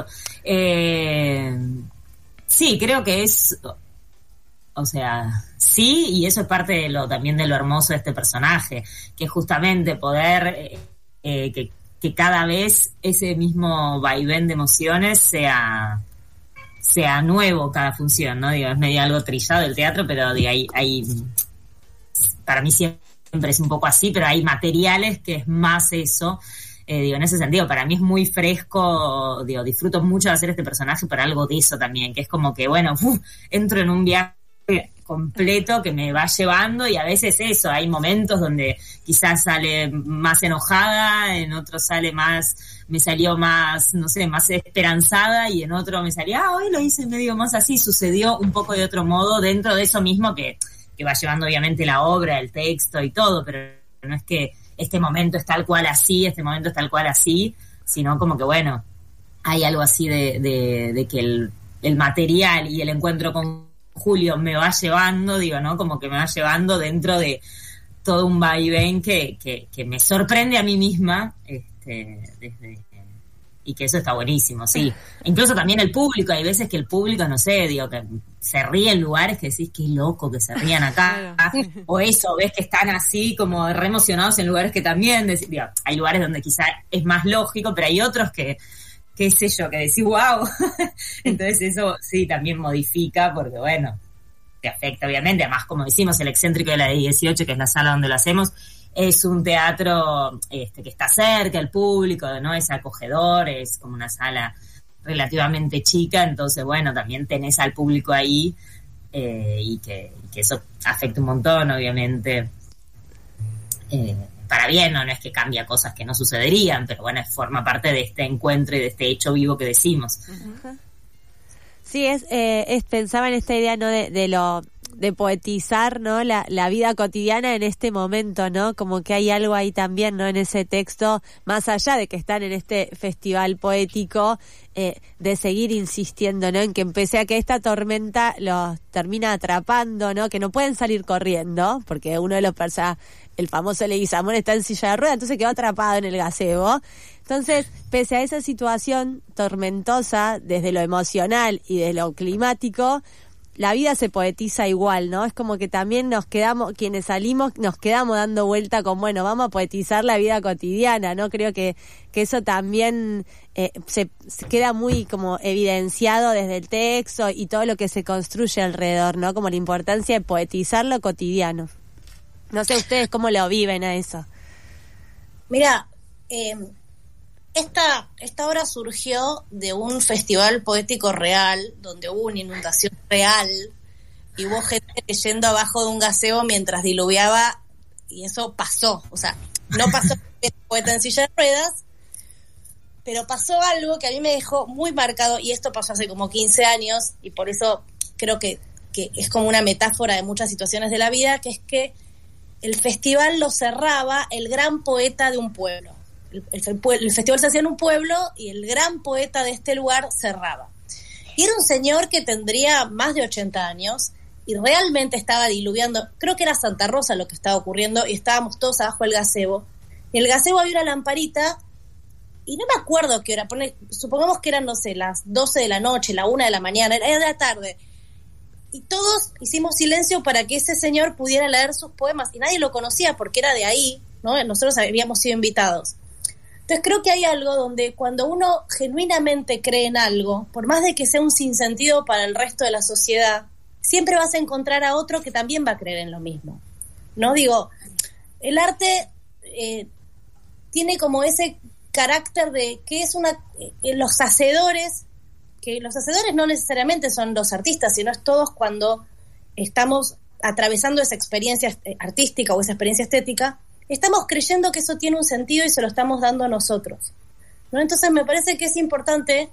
Eh, sí, creo que es... O sea, sí, y eso es parte de lo también de lo hermoso de este personaje, que es justamente poder eh, eh, que, que cada vez ese mismo vaivén de emociones sea sea nuevo cada función, ¿no? Digo, es medio algo trillado el teatro, pero digo, hay, hay para mí siempre es un poco así, pero hay materiales que es más eso. Eh, digo, en ese sentido, para mí es muy fresco, digo, disfruto mucho de hacer este personaje por algo de eso también, que es como que, bueno, uf, entro en un viaje completo que me va llevando, y a veces eso, hay momentos donde quizás sale más enojada, en otro sale más, me salió más, no sé, más esperanzada, y en otro me salió, ah, hoy lo hice medio más así, sucedió un poco de otro modo dentro de eso mismo que, que va llevando obviamente la obra, el texto y todo, pero no es que este momento es tal cual así, este momento es tal cual así, sino como que bueno, hay algo así de, de, de que el, el material y el encuentro con Julio me va llevando, digo, ¿no? Como que me va llevando dentro de todo un vaivén que, que, que me sorprende a mí misma, este, desde, y que eso está buenísimo, sí. Incluso también el público, hay veces que el público, no sé, digo, que se ríe en lugares que decís, qué loco que se rían acá, o eso, ves que están así como re emocionados en lugares que también, decís, digo, hay lugares donde quizá es más lógico, pero hay otros que qué sé yo, que decís, wow. Entonces eso sí también modifica, porque bueno, te afecta obviamente. Además, como decimos, el Excéntrico de la dieciocho, que es la sala donde lo hacemos, es un teatro este, que está cerca, el público, ¿no? Es acogedor, es como una sala relativamente chica, entonces bueno, también tenés al público ahí, eh, y, que, y que eso afecta un montón, obviamente. Eh, para bien, no, no es que cambia cosas que no sucederían, pero bueno, forma parte de este encuentro y de este hecho vivo que decimos. Sí, es, eh, es pensaba en esta idea, ¿no? De, de lo de poetizar, ¿no? La, la vida cotidiana en este momento, ¿no? Como que hay algo ahí también, ¿no? En ese texto, más allá de que están en este festival poético, eh, de seguir insistiendo, ¿no? En que pese a que esta tormenta los termina atrapando, ¿no? Que no pueden salir corriendo, porque uno de los personajes, el famoso Leguizamón, está en silla de ruedas, entonces quedó atrapado en el gazebo. Entonces, pese a esa situación tormentosa, desde lo emocional y de lo climático, la vida se poetiza igual, ¿no? Es como que también nos quedamos, quienes salimos, nos quedamos dando vuelta con, bueno, vamos a poetizar la vida cotidiana, ¿no? Creo que, que eso también eh, se, se queda muy como evidenciado desde el texto y todo lo que se construye alrededor, ¿no? Como la importancia de poetizar lo cotidiano. No sé ustedes cómo lo viven a eso. Mira, eh, esta, esta obra surgió de un festival poético real, donde hubo una inundación real, y hubo gente leyendo abajo de un gazebo mientras diluviaba, y eso pasó. O sea, no pasó el poeta en silla de ruedas, pero pasó algo que a mí me dejó muy marcado, y esto pasó hace como quince años, y por eso creo que, que es como una metáfora de muchas situaciones de la vida, que es que el festival lo cerraba el gran poeta de un pueblo. El, el, el festival se hacía en un pueblo y el gran poeta de este lugar cerraba. Y era un señor que tendría más de ochenta años y realmente estaba diluviando. Creo que era Santa Rosa lo que estaba ocurriendo y estábamos todos abajo del gazebo. Y en el gazebo había una lamparita y no me acuerdo qué hora. Pone, supongamos que eran, no sé, las doce de la noche, la una de la mañana, era de la tarde. Y todos hicimos silencio para que ese señor pudiera leer sus poemas. Y nadie lo conocía porque era de ahí, ¿no? Nosotros habíamos sido invitados. Entonces creo que hay algo donde cuando uno genuinamente cree en algo, por más de que sea un sinsentido para el resto de la sociedad, siempre vas a encontrar a otro que también va a creer en lo mismo, ¿no? Digo, el arte eh, tiene como ese carácter de que es una... Eh, los hacedores, que los hacedores no necesariamente son los artistas, sino es todos cuando estamos atravesando esa experiencia artística o esa experiencia estética, estamos creyendo que eso tiene un sentido y se lo estamos dando a nosotros, ¿no? Entonces me parece que es importante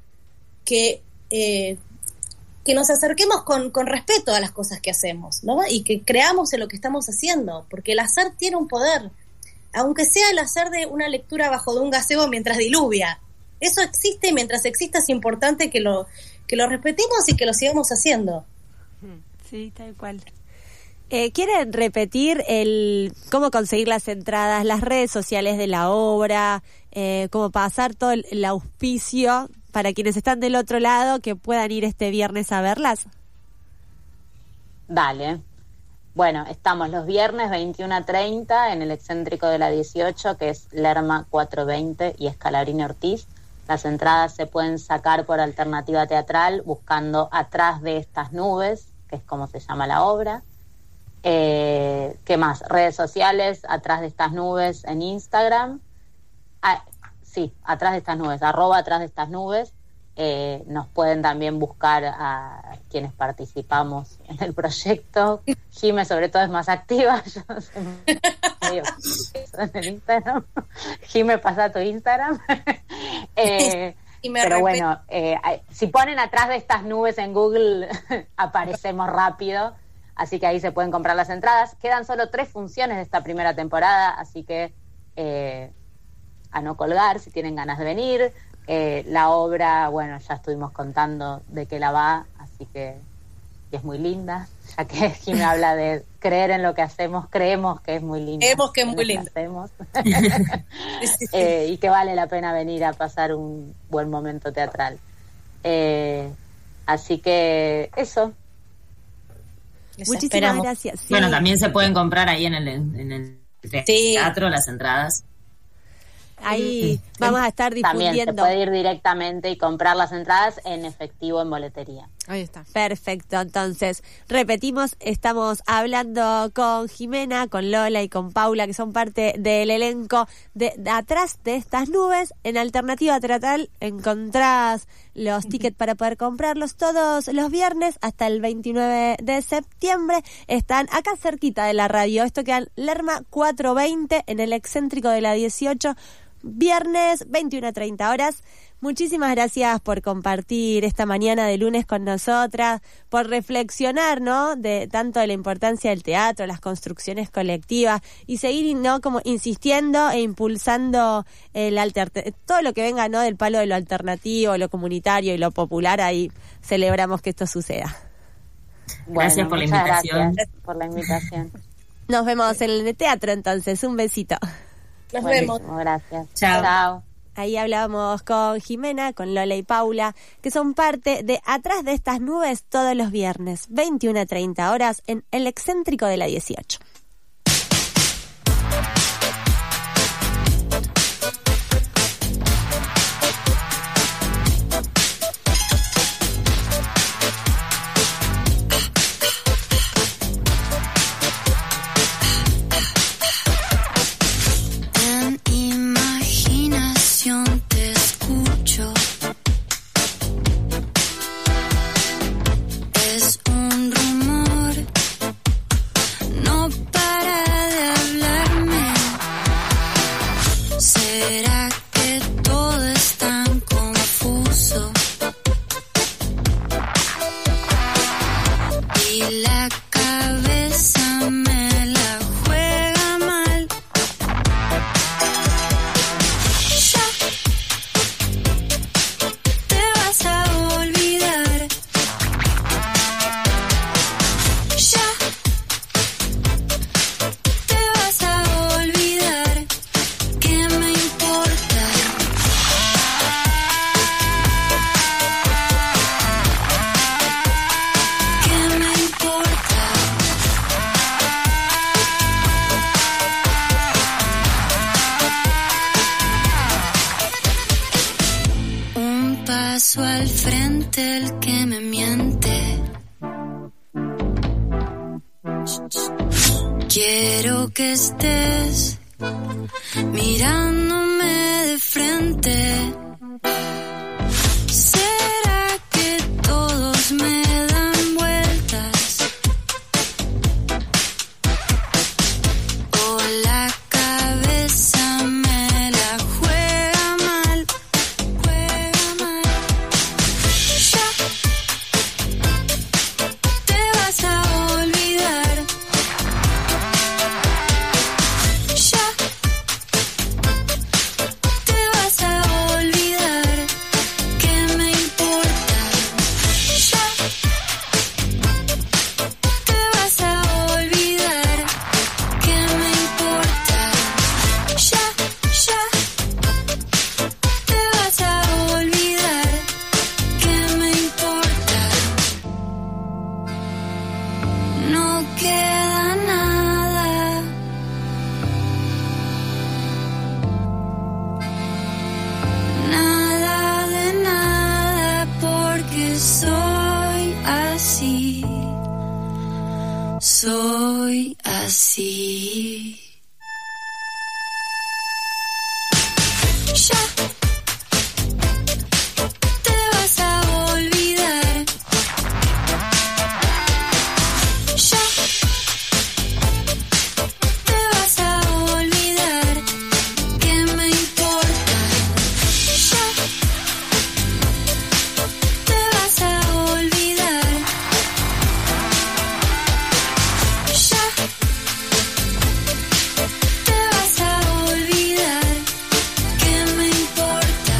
que, eh, que nos acerquemos con, con respeto a las cosas que hacemos, ¿no? Y que creamos en lo que estamos haciendo, porque el hacer tiene un poder, aunque sea el hacer de una lectura bajo de un gazebo mientras diluvia. Eso existe y mientras exista es importante que lo, que lo respetemos y que lo sigamos haciendo. Sí, tal cual. Eh, ¿Quieren repetir el cómo conseguir las entradas, las redes sociales de la obra, eh, cómo pasar todo el, el auspicio para quienes están del otro lado que puedan ir este viernes a verlas? Dale. Bueno, estamos los viernes veintiuno a treinta en el excéntrico de la dieciocho, que es Lerma cuatrocientos veinte y Scalabrini Ortiz. Las entradas se pueden sacar por Alternativa Teatral buscando Atrás de estas nubes, que es como se llama la obra. Eh, ¿Qué más? Redes sociales, Atrás de estas nubes en Instagram. Ah, sí, Atrás de estas nubes, arroba Atrás de estas nubes. Eh, nos pueden también buscar a quienes participamos en el proyecto. Jime sobre todo es más activa. Yo soy medio en el Instagram. Jime, pasa tu Instagram. eh, y me pero repito. Bueno, eh, si ponen Atrás de estas nubes en Google, aparecemos rápido. Así que ahí se pueden comprar las entradas. Quedan solo tres funciones de esta primera temporada, así que eh, a no colgar si tienen ganas de venir. Eh, la obra, bueno, ya estuvimos contando de qué la va, así que es muy linda. Ya que Jimmy habla de creer en lo que hacemos, creemos que es muy linda. Creemos que es muy linda. eh, y que vale la pena venir a pasar un buen momento teatral. Eh, así que eso. Muchísimas esperamos. gracias. Sí. Bueno, también se pueden comprar ahí en el, en el teatro, sí, las entradas. Ahí mm, vamos a estar difundiendo. También se puede ir directamente y comprar las entradas en efectivo en boletería. Ahí está. Perfecto, entonces, repetimos, estamos hablando con Jimena, con Lola y con Paula, que son parte del elenco de, de Atrás de estas nubes. En Alternativa Teatral encontrás los tickets para poder comprarlos todos los viernes hasta el veintinueve de septiembre. Están acá cerquita de la radio. Esto queda en Lerma cuatrocientos veinte en el excéntrico de la dieciocho, viernes veintiuno a treinta horas. Muchísimas gracias por compartir esta mañana de lunes con nosotras, por reflexionar, ¿no?, de tanto de la importancia del teatro, las construcciones colectivas y seguir, ¿no?, como insistiendo e impulsando el alter- todo lo que venga, ¿no?, del palo de lo alternativo, lo comunitario y lo popular. Ahí celebramos que esto suceda. Gracias Bueno, por la muchas invitación. Gracias por la invitación. Nos vemos en el teatro entonces. Un besito. Nos Buenísimo, vemos. Gracias. Chao. Chao. Ahí hablábamos con Jimena, con Lola y Paula, que son parte de Atrás de estas nubes todos los viernes, veintiuno a treinta horas, en el excéntrico de la dieciocho. paso al frente el que me miente. Quiero que estés mirándome de frente. ¿Será que todos me dan vueltas? ¿O la cabeza me la juega mal? Juega mal. Ya te vas a olvidar. Ya te vas a olvidar. soy así, soy así. Ya te vas a olvidar, ya te vas a olvidar, ¿qué me importa? Ya te vas a olvidar, ya te vas a olvidar, ¿qué me importa?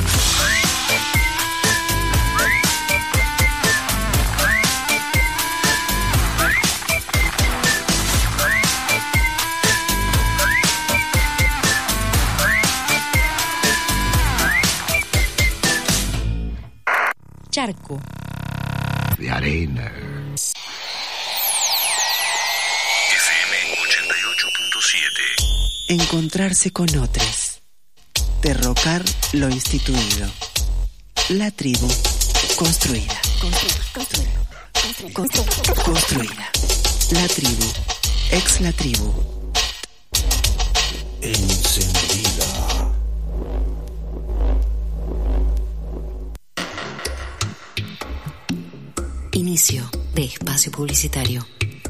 Charco. De arena. F M ochenta y ocho punto siete. Encontrarse con otros. Derrocar lo instituido. La tribu construida. Construida. Construida. La tribu. Ex la tribu. Encendida. Inicio de espacio publicitario.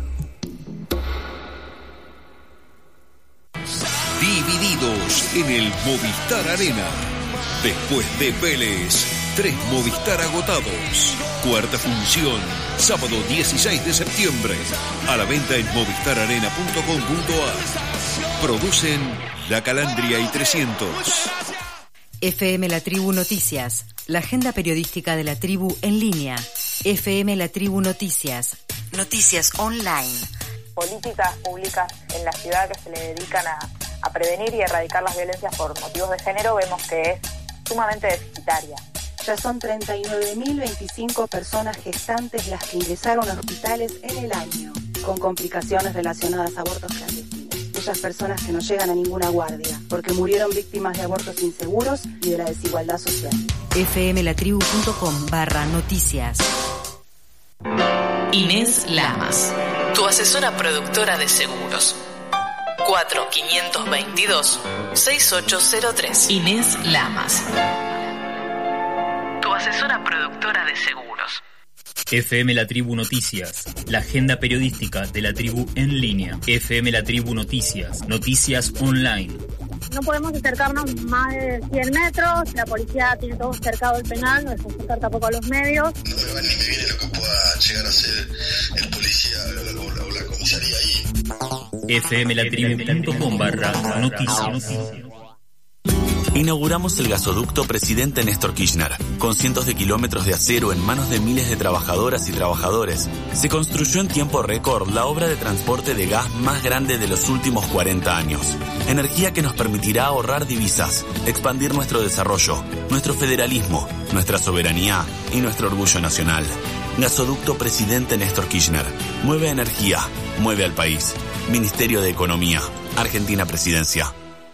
Divididos en el Movistar Arena. Después de Vélez, tres Movistar agotados. Cuarta función, sábado dieciséis de septiembre. A la venta en movistar arena punto com punto a r. Producen La Calandria y trescientos. F M La Tribu Noticias, la agenda periodística de la tribu en línea. F M La Tribu Noticias, noticias online. Políticas públicas en la ciudad que se le dedican a, a prevenir y erradicar las violencias por motivos de género, vemos que es sumamente deficitaria. Ya son treinta y nueve mil veinticinco personas gestantes las que ingresaron a hospitales en el año, con complicaciones relacionadas a abortos clandestinos. Aquellas personas que no llegan a ninguna guardia, porque murieron víctimas de abortos inseguros y de la desigualdad social. F M La Tribu punto com barra noticias. Inés Lamas, tu asesora productora de seguros. cuatro cinco dos dos, seis ocho cero tres. Inés Lamas, tu asesora productora de seguros. F M La Tribu Noticias, la agenda periodística de la tribu en línea. F M La Tribu Noticias, noticias online. No podemos acercarnos más de cien metros, la policía tiene todo cercado el penal, no dejamos acercar tampoco a los medios. No me va ni me viene lo que pueda llegar a ser el policía o la, o la comisaría ahí. F M La Tribu punto com barra noticias. Inauguramos el gasoducto Presidente Néstor Kirchner. Con cientos de kilómetros de acero en manos de miles de trabajadoras y trabajadores, se construyó en tiempo récord la obra de transporte de gas más grande de los últimos cuarenta años. Energía que nos permitirá ahorrar divisas, expandir nuestro desarrollo, nuestro federalismo, nuestra soberanía y nuestro orgullo nacional. Gasoducto Presidente Néstor Kirchner. Mueve energía, mueve al país. Ministerio de Economía. Argentina Presidencia.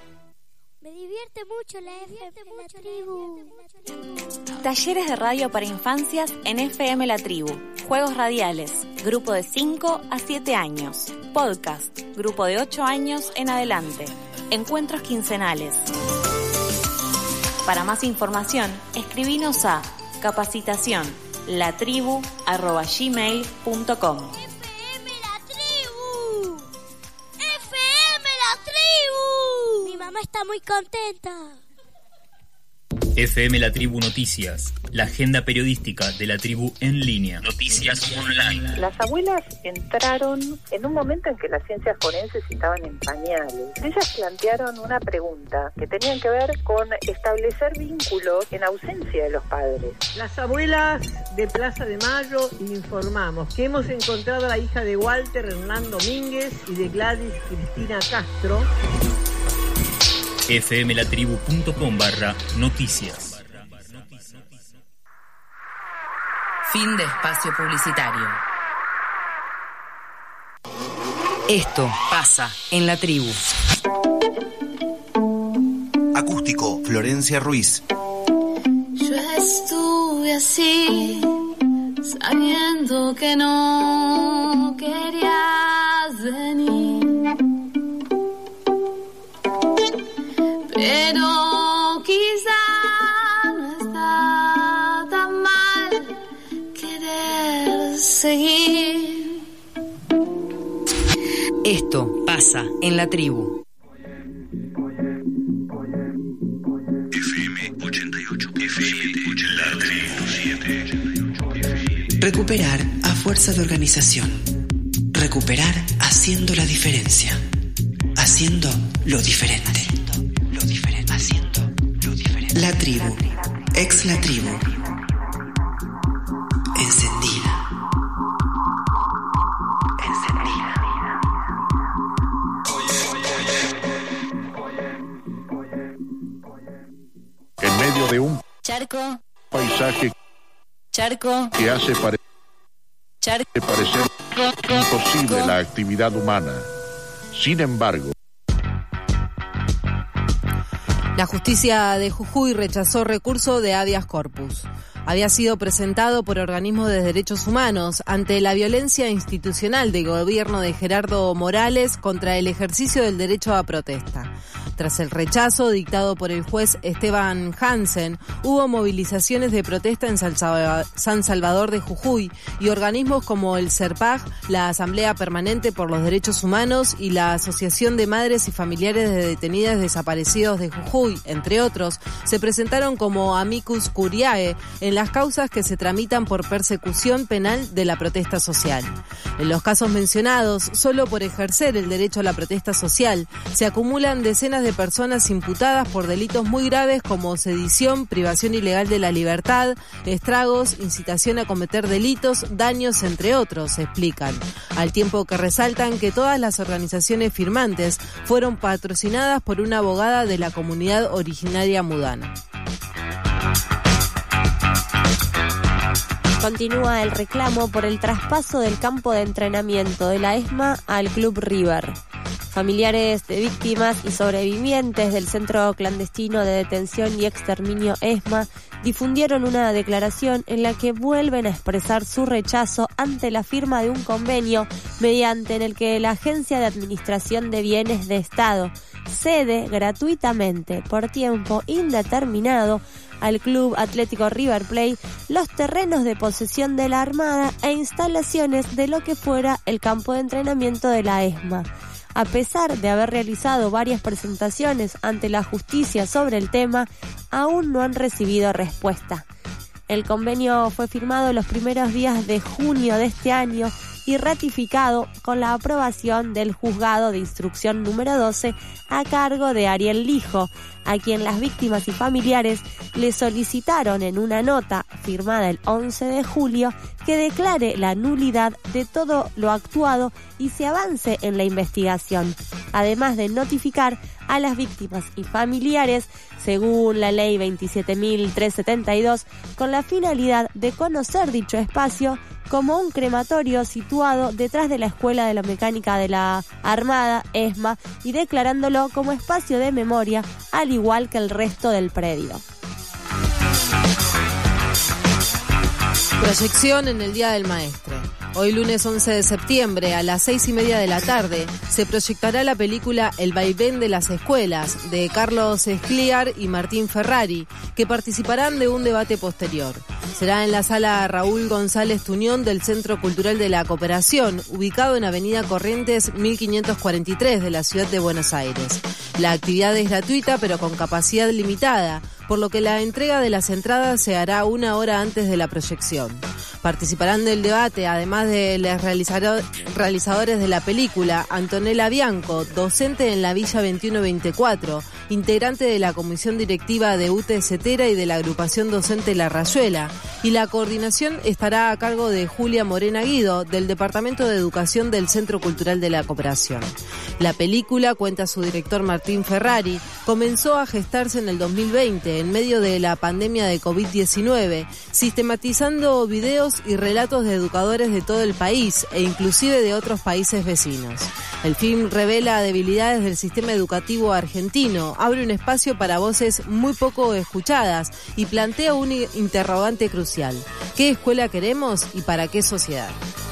Mucho la F M La Tribu. Talleres de radio para infancias en F M La Tribu. Juegos radiales, grupo de cinco a siete años. Podcast, grupo de ocho años en adelante. Encuentros quincenales. Para más información, escribinos a capacitación latribu arroba gmail punto com. Mamá está muy contenta. F M La Tribu Noticias, la agenda periodística de la tribu en línea. Noticias online. Las abuelas entraron en un momento en que las ciencias forenses estaban en pañales. Ellas plantearon una pregunta que tenían que ver con establecer vínculos en ausencia de los padres. Las abuelas de Plaza de Mayo informamos que hemos encontrado a la hija de Walter Hernán Domínguez y de Gladys Cristina Castro. F M La Tribu punto com barra noticias. Fin de espacio publicitario. Esto pasa en la tribu. Acústico, Florencia Ruiz. Yo estuve así sabiendo que no querías venir, pero quizá no está tan mal querer seguir. Esto pasa en la tribu. F M ochenta y ocho. F M La Tribu siete. Recuperar a fuerza de organización. Recuperar haciendo la diferencia. Haciendo lo diferente. Haciendo lo diferente. Haciendo lo diferente. La tribu. Ex la tribu. Encendida. Encendida. En medio de un Charco. paisaje Charco. que hace pare- Charco. parecer imposible la actividad humana. Sin embargo, La justicia de Jujuy rechazó recurso de habeas corpus. Había sido presentado por organismos de derechos humanos ante la violencia institucional del gobierno de Gerardo Morales contra el ejercicio del derecho a protesta. Tras el rechazo dictado por el juez Esteban Hansen, hubo movilizaciones de protesta en San Salvador de Jujuy y organismos como el CERPAG, la Asamblea Permanente por los Derechos Humanos y la Asociación de Madres y Familiares de Detenidas Desaparecidos de Jujuy, entre otros, se presentaron como amicus curiae en las causas que se tramitan por persecución penal de la protesta social. En los casos mencionados, solo por ejercer el derecho a la protesta social, se acumulan decenas de personas imputadas por delitos muy graves como sedición, privación ilegal de la libertad, estragos, incitación a cometer delitos, daños, entre otros, explican. Al tiempo que resaltan que todas las organizaciones firmantes fueron patrocinadas por una abogada de la comunidad originaria mudana. Continúa el reclamo por el traspaso del campo de entrenamiento de la ESMA al Club River. Familiares de víctimas y sobrevivientes del Centro Clandestino de Detención y Exterminio ESMA difundieron una declaración en la que vuelven a expresar su rechazo ante la firma de un convenio mediante en el que la Agencia de Administración de Bienes de Estado cede gratuitamente por tiempo indeterminado al Club Atlético River Plate los terrenos de posesión de la Armada e instalaciones de lo que fuera el campo de entrenamiento de la ESMA. A pesar de haber realizado varias presentaciones ante la justicia sobre el tema, aún no han recibido respuesta. El convenio fue firmado los primeros días de junio de este año y ratificado con la aprobación del Juzgado de Instrucción número doce a cargo de Ariel Lijo, a quien las víctimas y familiares le solicitaron en una nota firmada el once de julio que declare la nulidad de todo lo actuado y se avance en la investigación, además de notificar a las víctimas y familiares, según la ley veintisiete mil trescientos setenta y dos, con la finalidad de conocer dicho espacio como un crematorio situado detrás de la Escuela de la Mecánica de la Armada, ESMA, y declarándolo como espacio de memoria, al igual que el resto del predio. Proyección en el Día del Maestre. Hoy lunes once de septiembre a las seis y media de la tarde se proyectará la película El vaivén de las escuelas de Carlos Escliar y Martín Ferrari, que participarán de un debate posterior. Será en la sala Raúl González Tuñón del Centro Cultural de la Cooperación, ubicado en Avenida Corrientes mil quinientos cuarenta y tres de la ciudad de Buenos Aires. La actividad es gratuita pero con capacidad limitada, por lo que la entrega de las entradas se hará una hora antes de la proyección. Participarán del debate, además de los realizadores de la película, Antonella Bianco, docente en la Villa veintiuno veinticuatro, integrante de la comisión directiva de U T E Cetera y de la agrupación docente La Rayuela, y la coordinación estará a cargo de Julia Morena Guido, del Departamento de Educación del Centro Cultural de la Cooperación. La película, cuenta su director Martín Ferrari, comenzó a gestarse en el dos mil veinte, en medio de la pandemia de covid diecinueve, sistematizando videos fotos y relatos de educadores de todo el país e inclusive de otros países vecinos. El film revela debilidades del sistema educativo argentino, abre un espacio para voces muy poco escuchadas y plantea un interrogante crucial. ¿Qué escuela queremos y para qué sociedad?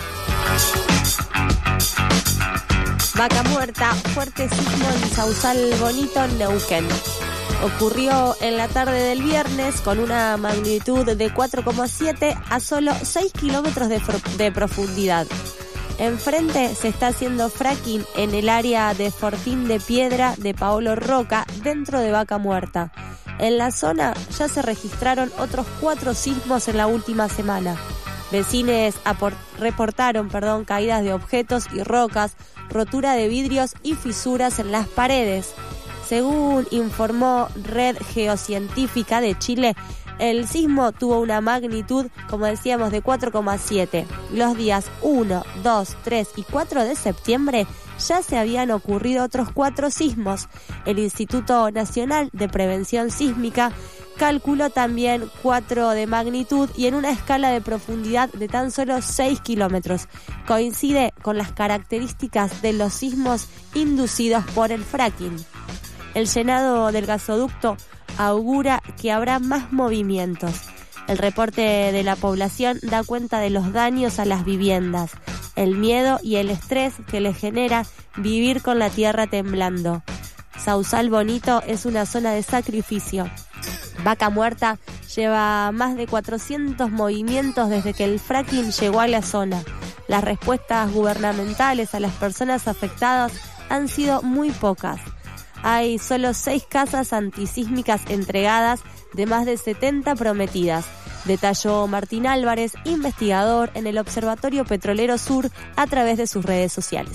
Vaca Muerta, fuerte sismo en Sausal Bonito, Neuquén. Ocurrió en la tarde del viernes con una magnitud de cuatro coma siete a solo seis kilómetros de, de profundidad. Enfrente se está haciendo fracking en el área de Fortín de Piedra de Paolo Roca, dentro de Vaca Muerta. En la zona ya se registraron otros cuatro sismos en la última semana. Vecinos reportaron perdón, caídas de objetos y rocas, rotura de vidrios y fisuras en las paredes. Según informó Red Geocientífica de Chile, el sismo tuvo una magnitud, como decíamos, de cuatro coma siete. Los días uno, dos, tres y cuatro de septiembre ya se habían ocurrido otros cuatro sismos. El Instituto Nacional de Prevención Sísmica calculó también cuatro de magnitud y en una escala de profundidad de tan solo seis kilómetros. Coincide con las características de los sismos inducidos por el fracking. El llenado del gasoducto augura que habrá más movimientos. El reporte de la población da cuenta de los daños a las viviendas, el miedo y el estrés que le genera vivir con la tierra temblando. Sausal Bonito es una zona de sacrificio. Vaca Muerta lleva más de cuatrocientos movimientos desde que el fracking llegó a la zona. Las respuestas gubernamentales a las personas afectadas han sido muy pocas. Hay solo seis casas antisísmicas entregadas de más de setenta prometidas, detalló Martín Álvarez, investigador en el Observatorio Petrolero Sur, a través de sus redes sociales.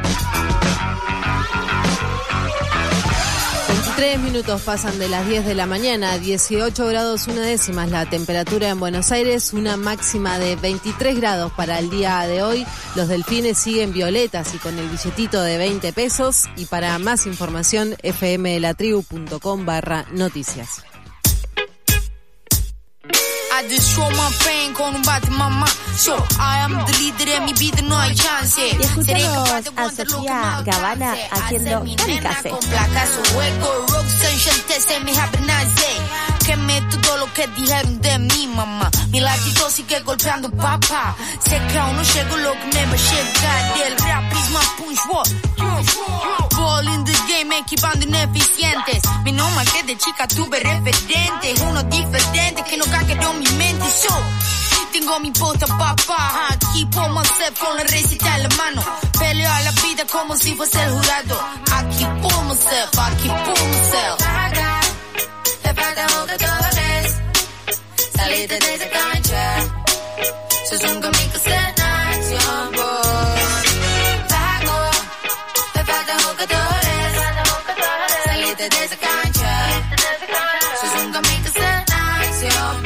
veintitrés minutos pasan de las diez de la mañana, dieciocho grados una décimas la temperatura en Buenos Aires, una máxima de veintitrés grados para el día de hoy. Los delfines siguen violetas y con el billetito de veinte pesos. Y para más información, fmlatribu.com barra noticias. I just show my pain con un bate mamá. So I am the leader en mi vida no hay chance. Y escuchamos a Sofía Gavana haciendo Kamikaze. Con placas o hueco, Roxanne Chanté se me nace. Quemé todo lo que dijeron de mi mamá. Mi latido sigue golpeando papá. Sé que aún no llego lo que me va a llegar. Del rap is my punch wall. Ball in the game, equipando ineficientes. Mi nombre que de chica tuve referentes. Uno diferente que no cagueron mi mente. So, tengo mi puta papá. Aquí por myself con la receta en la mano. Peleo a la vida como si fuese el jurado. Aquí por myself, aquí por myself. Te falta jugadores, salite de esa cancha. Sos un kamikaze en acción, boy. Pago, te falta jugadores, salite de esa cancha. Sos un kamikaze en acción,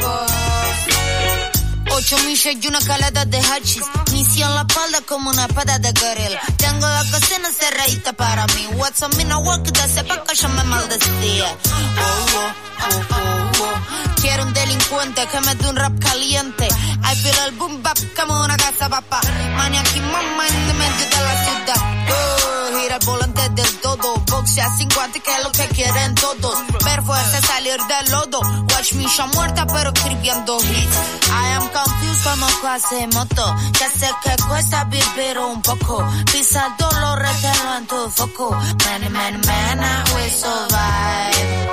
boy. Ocho millas y una calada de hachís. Misión en la espalda como una espada de guerrilla. Tengo la cocina cerradita para mí. What's up, me no work, que sepa que yo me maldecía. Oh, oh. Oh, oh, oh. Quiero un delincuente que me dé un rap caliente. I feel el boom bap como una casa papá. Maniac y mamá en el medio de la ciudad. Oh, gira el volante del todo. Boxea sin guantes que es lo que quieren todos. Ver fuerza salir del lodo. Watch me ya muerta pero escribiendo hits. I am confused como clase moto. Ya sé que cuesta vivir un poco. Pisa el dolor, reténlo en tu foco. Man, man, man, I will survive.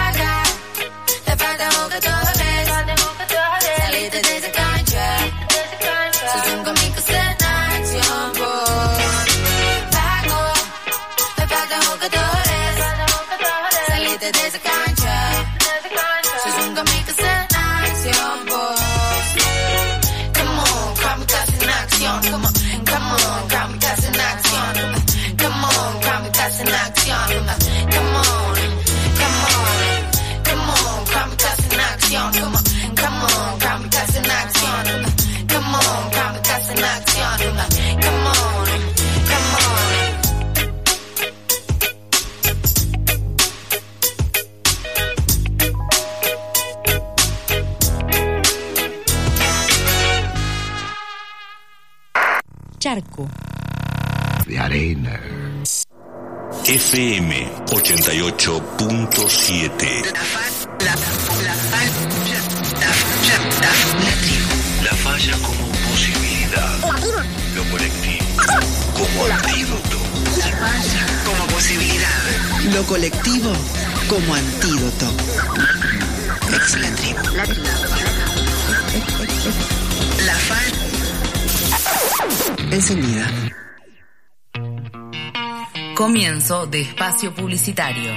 Te falta jugadores, salite de esa cancha. Sos un kamikaze en acción, boy. Pago, te falta jugadores, salite de esa cancha. Sos un kamikaze en acción, boy. Come on, kamikaze en acción, come on. Come on, kamikaze en acción. Come on, kamikaze en acción. Come on, come on. Come on, kamikaze in action. charco, de arena. F M ochenta y ocho punto siete. La, la, la, la, la, la tribu. La falla como posibilidad. Lo colectivo como antídoto. La falla como posibilidad. Lo colectivo como antídoto. Ex la tribu. La tribu. La falla encendida. Comienzo de espacio publicitario.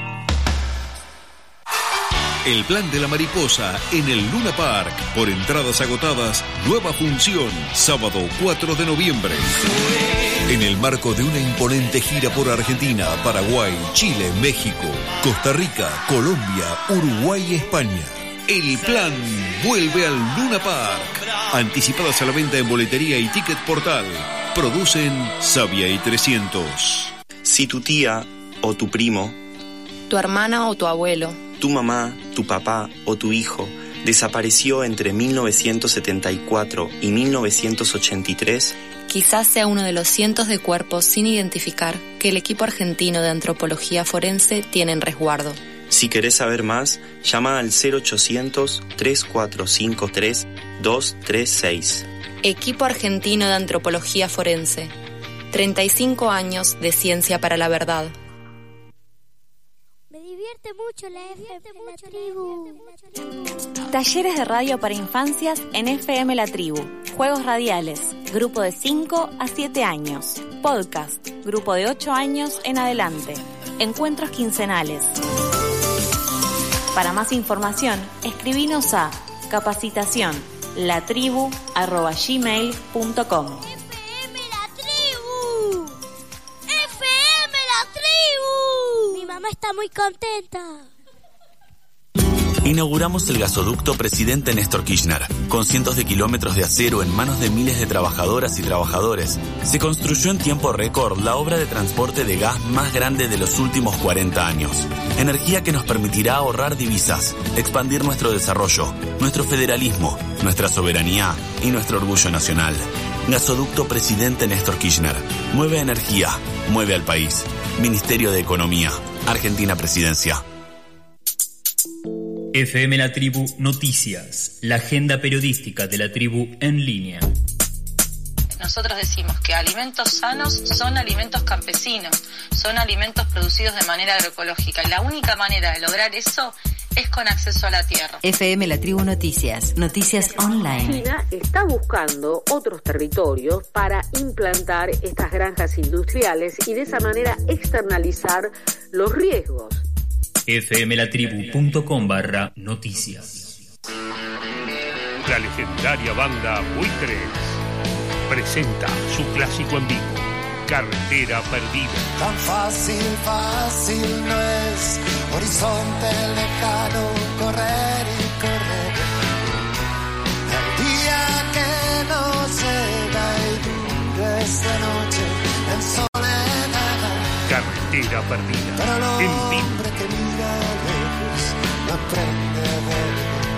El plan de la mariposa en el Luna Park. Por entradas agotadas, nueva función, sábado cuatro de noviembre. En el marco de una imponente gira por Argentina, Paraguay, Chile, México, Costa Rica, Colombia, Uruguay y España. El plan vuelve al Luna Park. Anticipadas a la venta en boletería y ticket portal. Producen Sabia y trescientos. Si tu tía o tu primo, tu hermana o tu abuelo, tu mamá, tu papá o tu hijo desapareció entre mil novecientos setenta y cuatro y mil novecientos ochenta y tres, quizás sea uno de los cientos de cuerpos sin identificar que el equipo argentino de antropología forense tiene en resguardo. Si querés saber más, llama al cero ochocientos, tres cuatro cinco tres, dos tres seis. Equipo argentino de antropología forense. treinta y cinco años de ciencia para la verdad. Me divierte mucho la F M La Tribu. Talleres de radio para infancias en F M La Tribu. Juegos radiales. Grupo de cinco a siete años. Podcast. Grupo de ocho años en adelante. Encuentros quincenales. Para más información, escribinos a capacitación latribu arroba gmail punto com. F M La Tribu. F M La Tribu. Mi mamá está muy contenta. Inauguramos el gasoducto Presidente Néstor Kirchner. Con cientos de kilómetros de acero en manos de miles de trabajadoras y trabajadores, se construyó en tiempo récord la obra de transporte de gas más grande de los últimos cuarenta años. Energía que nos permitirá ahorrar divisas, expandir nuestro desarrollo, nuestro federalismo, nuestra soberanía y nuestro orgullo nacional. Gasoducto Presidente Néstor Kirchner. Mueve energía, mueve al país. Ministerio de Economía, Argentina Presidencia. F M La Tribu Noticias, la agenda periodística de la tribu en línea. Nosotros decimos que alimentos sanos son alimentos campesinos, son alimentos producidos de manera agroecológica. Y la única manera de lograr eso es con acceso a la tierra. F M La Tribu Noticias, noticias online. China está buscando otros territorios para implantar estas granjas industriales y de esa manera externalizar los riesgos. fmlatribu.com barra noticias. La legendaria banda Buitres presenta su clásico en vivo, Carretera Perdida. Tan fácil, fácil no es, horizonte lejano, correr y correr. El día que nos llega y dura esta noche en soledad. Carretera Perdida, pero el en vivo. hombre que mira lejos no aprende a ver.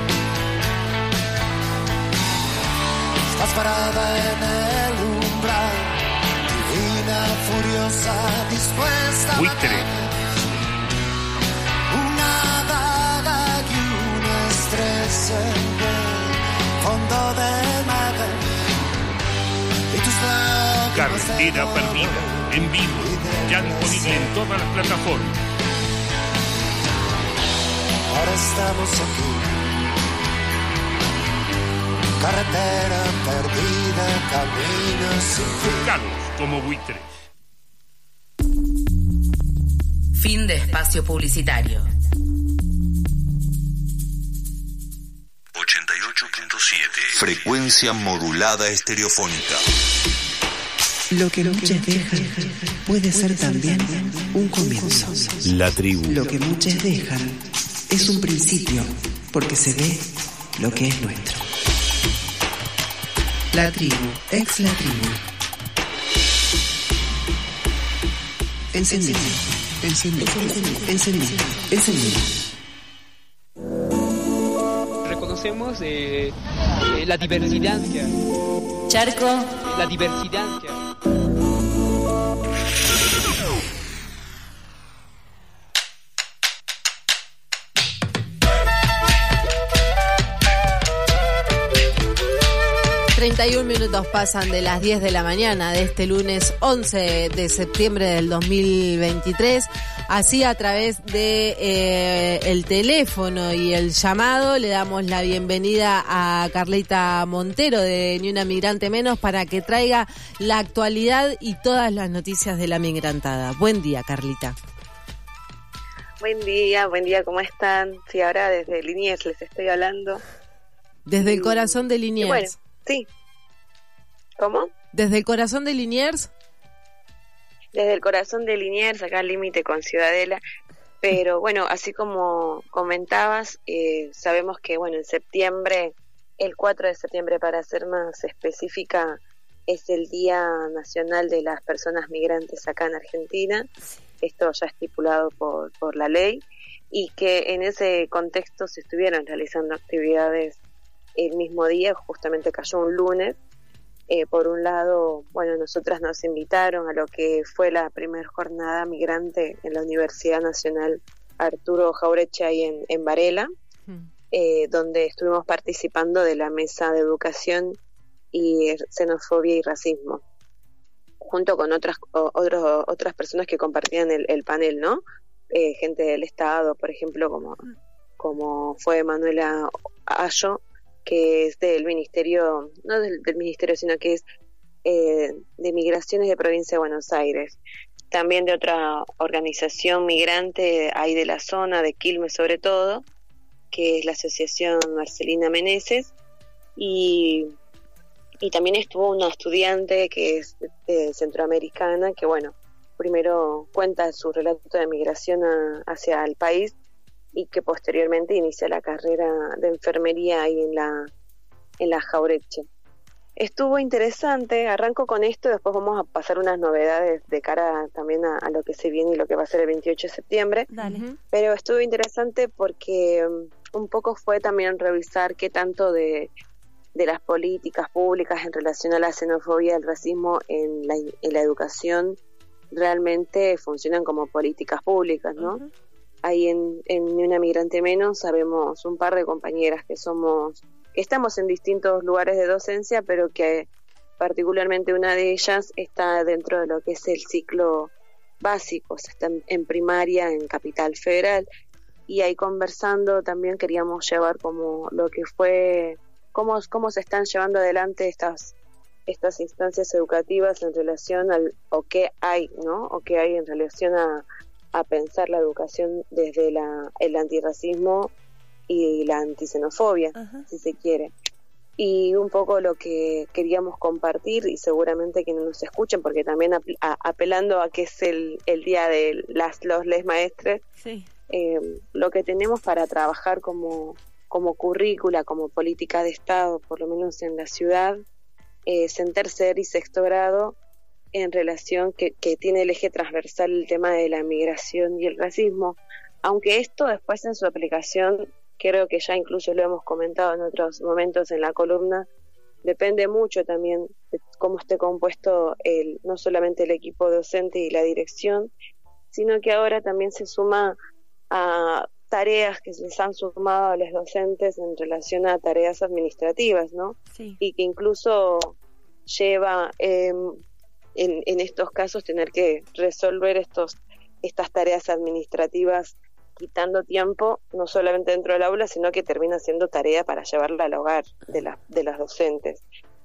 Estás parada en el umbral, divina, furiosa, dispuesta Buitre. a matar. Una daga y una estrella en el fondo del mar. Y tus lágrimas Carretera de Perdida, oro, en vivo, ya disponible en todas las plataformas. ahora estamos aquí. Carretera perdida, camino sin fin. Buscados como Buitres. Fin de espacio publicitario. ochenta y ocho punto siete. Frecuencia modulada estereofónica. Lo que muchos dejan puede ser también un comienzo. La tribu. Lo que muchos dejan es un principio, porque se ve lo que es nuestro. La tribu, ex la tribu. Encendido, encendido, encendido, encendido. Reconocemos eh, eh, la diversidad. Charco. La diversidad. treinta y un minutos pasan de las diez de la mañana de este lunes once de septiembre del dos mil veintitrés. Así, a través de eh, el teléfono y el llamado, le damos la bienvenida a Carlita Montero de Ni Una Migrante Menos para que traiga la actualidad y todas las noticias de la migrantada. Buen día, Carlita. Buen día, buen día, ¿cómo están? Sí, ahora desde Liniers les estoy hablando. Desde el corazón de Liniers. Bueno, sí. ¿Cómo? ¿Desde el corazón de Liniers? Desde el corazón de Liniers, acá al límite con Ciudadela. Pero bueno, así como comentabas, eh, sabemos que bueno, en septiembre, el cuatro de septiembre para ser más específica, es el Día Nacional de las Personas Migrantes acá en Argentina. Esto ya estipulado por, por la ley, y que en ese contexto se estuvieron realizando actividades el mismo día, justamente cayó un lunes. Eh, por un lado, bueno, nosotras nos invitaron a lo que fue la primera jornada migrante en la Universidad Nacional Arturo Jauretche ahí en, en Varela, hmm. eh, donde estuvimos participando de la mesa de educación y xenofobia y racismo, junto con otras o, otros, otras personas que compartían el, el panel, ¿no? Eh, gente del Estado, por ejemplo, como, como fue Manuela Ayo, que es del Ministerio, no del, del Ministerio, sino que es eh, de Migraciones de Provincia de Buenos Aires. También de otra organización migrante ahí de la zona, de Quilmes sobre todo, que es la Asociación Marcelina Meneses, y, y también estuvo una estudiante que es eh, centroamericana, que bueno, primero cuenta su relato de migración a, hacia el país, y que posteriormente inicia la carrera de enfermería ahí en la en la Jauretche. Estuvo interesante, arranco con esto, después vamos a pasar unas novedades de cara también a, a lo que se viene y lo que va a ser el veintiocho de septiembre. Dale. Pero estuvo interesante porque um, un poco fue también revisar qué tanto de, de las políticas públicas en relación a la xenofobia y el racismo en la, en la educación realmente funcionan como políticas públicas, ¿no? Uh-huh. Ahí en, en Ni Una Migrante Menos sabemos un par de compañeras que somos, que estamos en distintos lugares de docencia, pero que particularmente una de ellas está dentro de lo que es el ciclo básico, o sea, está en, en primaria en Capital Federal, y ahí conversando también queríamos llevar como lo que fue, cómo, cómo se están llevando adelante estas estas instancias educativas en relación al, o qué hay, ¿no? O qué hay en relación a a pensar la educación desde la, el antirracismo y la antisenofobia, uh-huh. si se quiere. Y un poco lo que queríamos compartir, y seguramente que no nos escuchen, porque también ap- a, apelando a que es el, el día de las los les maestres, sí. eh, lo que tenemos para trabajar como, como currícula, como política de Estado, por lo menos en la ciudad, es en tercer y sexto grado, en relación que, que tiene el eje transversal el tema de la migración y el racismo, aunque esto después en su aplicación, creo que ya incluso lo hemos comentado en otros momentos en la columna, depende mucho también de cómo esté compuesto el, no solamente el equipo docente y la dirección, sino que ahora también se suma a tareas que se les han sumado a los docentes en relación a tareas administrativas, ¿no? Sí. Y que incluso lleva eh, En, en estos casos tener que resolver estos estas tareas administrativas quitando tiempo, no solamente dentro del aula, sino que termina siendo tarea para llevarla al hogar de, la, de las docentes.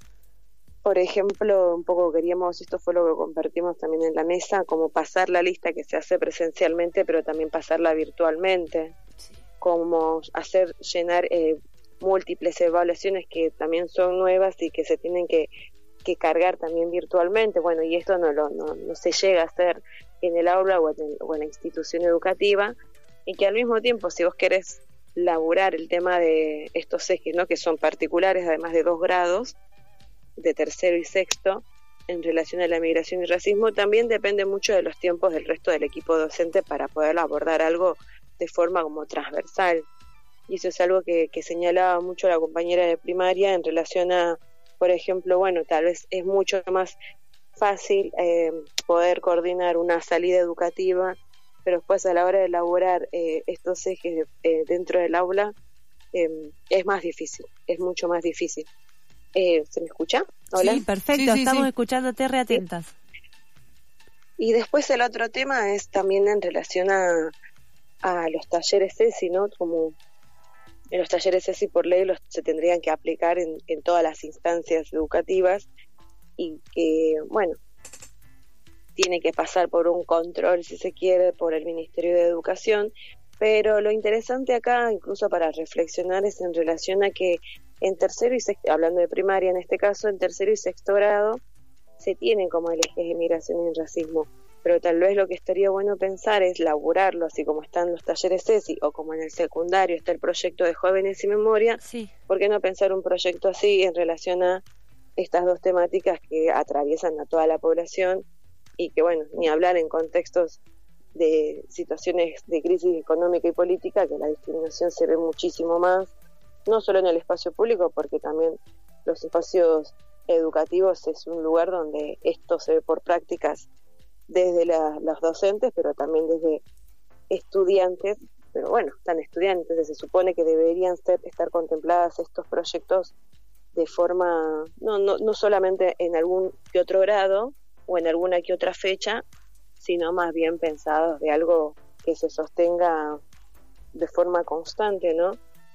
Por ejemplo, un poco queríamos, esto fue lo que compartimos también en la mesa, como pasar la lista que se hace presencialmente, pero también pasarla virtualmente, sí. Como hacer llenar eh, múltiples evaluaciones que también son nuevas y que se tienen que que cargar también virtualmente, bueno, y esto no, lo, no, no se llega a hacer en el aula o en, o en la institución educativa, y que al mismo tiempo, si vos querés laburar el tema de estos ejes, ¿no? Que son particulares, además de dos grados, de tercero y sexto, en relación a la migración y racismo, también depende mucho de los tiempos del resto del equipo docente para poder abordar algo de forma como transversal. Y eso es algo que, que señalaba mucho la compañera de primaria en relación a por ejemplo, bueno, tal vez es mucho más fácil eh, poder coordinar una salida educativa, pero después a la hora de elaborar eh, estos ejes eh, dentro del aula eh, es más difícil, es mucho más difícil. Eh, ¿Se me escucha? ¿Hola? Sí, perfecto, sí, sí, estamos sí. escuchándote re atentas. Sí. Y después el otro tema es también en relación a, a los talleres ESI, ¿no? Como en los talleres ESI por ley los, se tendrían que aplicar en, en todas las instancias educativas y que, bueno, tiene que pasar por un control, si se quiere, por el Ministerio de Educación, pero lo interesante acá, incluso para reflexionar, es en relación a que en tercero y sexto, hablando de primaria en este caso, en tercero y sexto grado se tienen como el eje de migración y racismo, pero tal vez lo que estaría bueno pensar es laburarlo, así como están los talleres ESI o como en el secundario está el proyecto de Jóvenes y Memoria, sí. ¿Por qué no pensar un proyecto así en relación a estas dos temáticas que atraviesan a toda la población y que, bueno, ni hablar en contextos de situaciones de crisis económica y política, que la discriminación se ve muchísimo más, no solo en el espacio público, porque también los espacios educativos es un lugar donde esto se ve por prácticas desde la, los docentes, pero también desde estudiantes, pero bueno, están estudiantes, entonces se supone que deberían ser, estar contempladas estos proyectos de forma, no, no, no solamente en algún que otro grado o en alguna que otra fecha, sino más bien pensados de algo que se sostenga de forma constante, ¿no?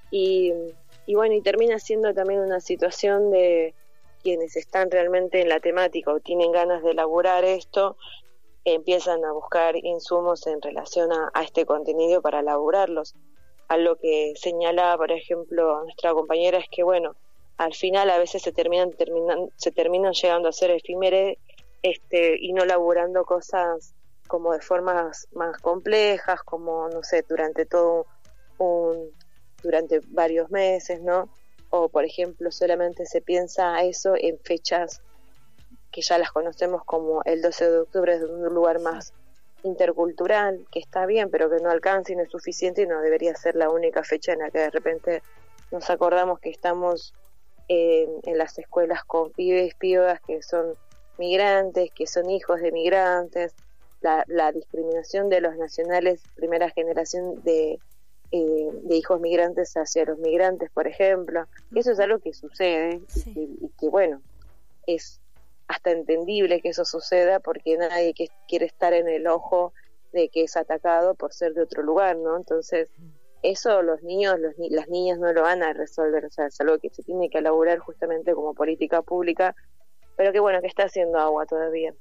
Y, y bueno, y termina siendo también una situación de quienes están realmente en la temática o tienen ganas de elaborar esto, empiezan a buscar insumos en relación a, a este contenido para elaborarlos. A lo que señalaba, por ejemplo, nuestra compañera es que, bueno, al final a veces se terminan, terminan, se terminan llegando a ser efímeres este, y no elaborando cosas como de formas más complejas, como, no sé, durante todo un, durante varios meses, ¿no? O, por ejemplo, solamente se piensa eso en fechas que ya las conocemos como el doce de octubre desde un lugar más intercultural, que está bien, pero que no alcanza y no es suficiente y no debería ser la única fecha en la que de repente nos acordamos que estamos en, en las escuelas con pibes, pibas que son migrantes, que son hijos de migrantes, la, la discriminación de los nacionales, primera generación de, eh, de hijos migrantes hacia los migrantes, por ejemplo. Eso es algo que sucede sí. y, que, y que, bueno, es hasta entendible que eso suceda porque nadie que quiere estar en el ojo de que es atacado por ser de otro lugar, ¿no? Entonces, eso los niños, los ni- las niñas no lo van a resolver, o sea, es algo que se tiene que elaborar justamente como política pública, pero que bueno, que está haciendo agua todavía.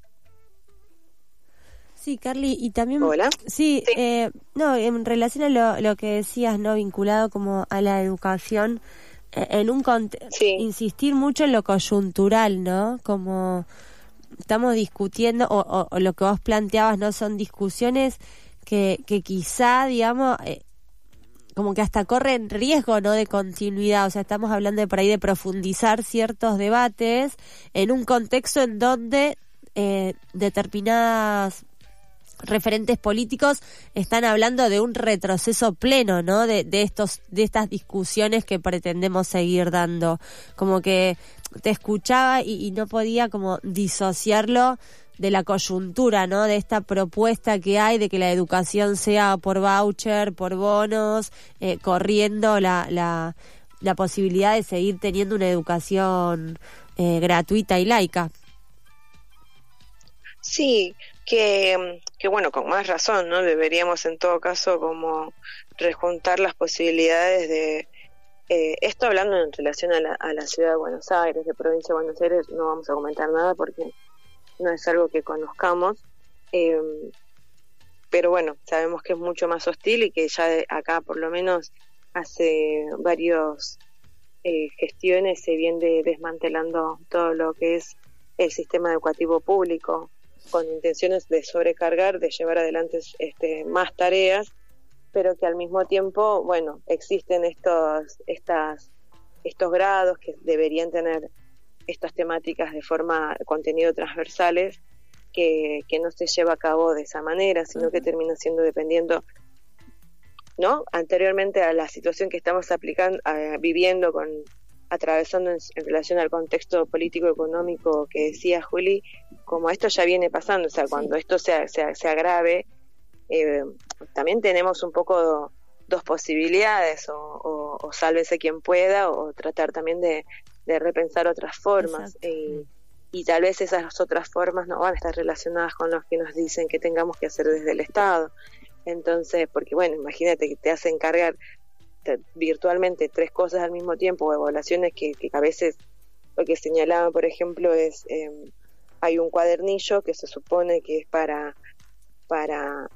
Sí, Carly, y también... ¿Hola? Sí, sí. Eh, no, en relación a lo, lo que decías, ¿no? Vinculado como a la educación, eh, en un cont- sí. insistir mucho en lo coyuntural, ¿no? Como estamos discutiendo, o, o, o lo que vos planteabas, ¿no? Son discusiones que, que quizá, digamos... Eh, como que hasta corren riesgo, ¿no?, de continuidad. O sea, estamos hablando de por ahí de profundizar ciertos debates en un contexto en donde eh, determinadas referentes políticos están hablando de un retroceso pleno, ¿no?, de, de estos de estas discusiones que pretendemos seguir dando. Como que te escuchaba y, y no podía como disociarlo de la coyuntura, ¿no?, de esta propuesta que hay de que la educación sea por voucher, por bonos, eh, corriendo la, la, la posibilidad de seguir teniendo una educación eh, gratuita y laica. Sí, que, que bueno, con más razón, ¿no? Deberíamos en todo caso como rejuntar las posibilidades de... Eh, esto hablando en relación a la, a la ciudad de Buenos Aires, de provincia de Buenos Aires, no vamos a comentar nada porque no es algo que conozcamos, eh, pero bueno, sabemos que es mucho más hostil y que ya de acá por lo menos hace varios eh, gestiones se viene desmantelando todo lo que es el sistema educativo público con intenciones de sobrecargar, de llevar adelante este, más tareas, pero que al mismo tiempo, bueno, existen estos, estas, estos grados que deberían tener estas temáticas de forma, contenido transversales, que, que no se lleva a cabo de esa manera, sino que termina siendo dependiendo, ¿no?, anteriormente a la situación que estamos aplicando, eh, viviendo con, atravesando en, en relación al contexto político-económico que decía Juli, como esto ya viene pasando, o sea, cuando sí. esto se, se, se agrave, eh, también tenemos un poco dos posibilidades, o, o, o sálvese quien pueda, o tratar también de, de repensar otras formas, eh, y tal vez esas otras formas no van a estar relacionadas con los que nos dicen que tengamos que hacer desde el Estado. Entonces, porque bueno, imagínate que te hacen cargar te, virtualmente tres cosas al mismo tiempo, o evaluaciones que, que a veces, lo que señalaban, por ejemplo, es eh, hay un cuadernillo que se supone que es para para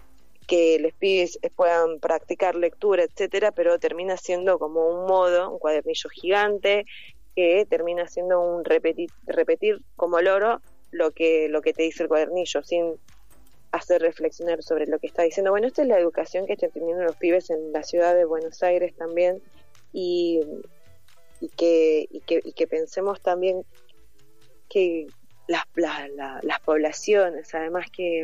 que los pibes puedan practicar lectura, etcétera, pero termina siendo como un modo, un cuadernillo gigante, que termina siendo un repetir, repetir como loro lo que lo que te dice el cuadernillo, sin hacer reflexionar sobre lo que está diciendo. Bueno, esta es la educación que están teniendo los pibes en la ciudad de Buenos Aires también, y, y, que, y, que, y que pensemos también que las, la, la, las poblaciones, además que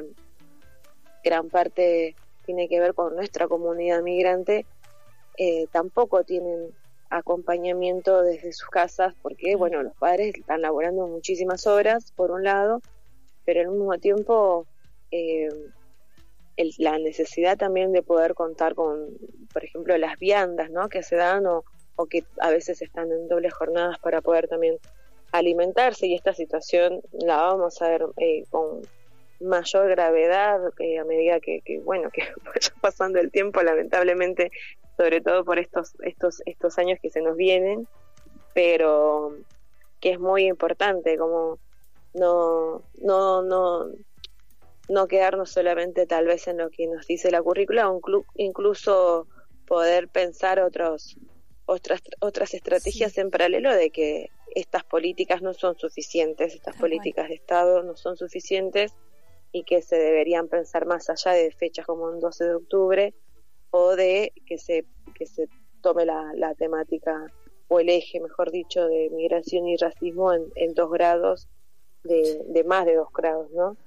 gran parte tiene que ver con nuestra comunidad migrante, eh, tampoco tienen acompañamiento desde sus casas, porque bueno, los padres están laborando muchísimas horas por un lado, pero al mismo tiempo eh, el, la necesidad también de poder contar con, por ejemplo, las viandas, ¿no?, que se dan, o, o que a veces están en dobles jornadas para poder también alimentarse, y esta situación la vamos a ver eh, con mayor gravedad eh, a medida que, que bueno que vaya pasando el tiempo, lamentablemente, sobre todo por estos estos estos años que se nos vienen, pero que es muy importante como no no no no quedarnos solamente tal vez en lo que nos dice la currícula, o inclu- incluso poder pensar otros otras otras estrategias sí. en paralelo, de que estas políticas no son suficientes, estas políticas de Estado no son suficientes, y que se deberían pensar más allá de fechas como un doce de octubre, o de que se que se tome la, la temática, o el eje, mejor dicho, de migración y racismo en, en dos grados, de, de más de dos grados, ¿no?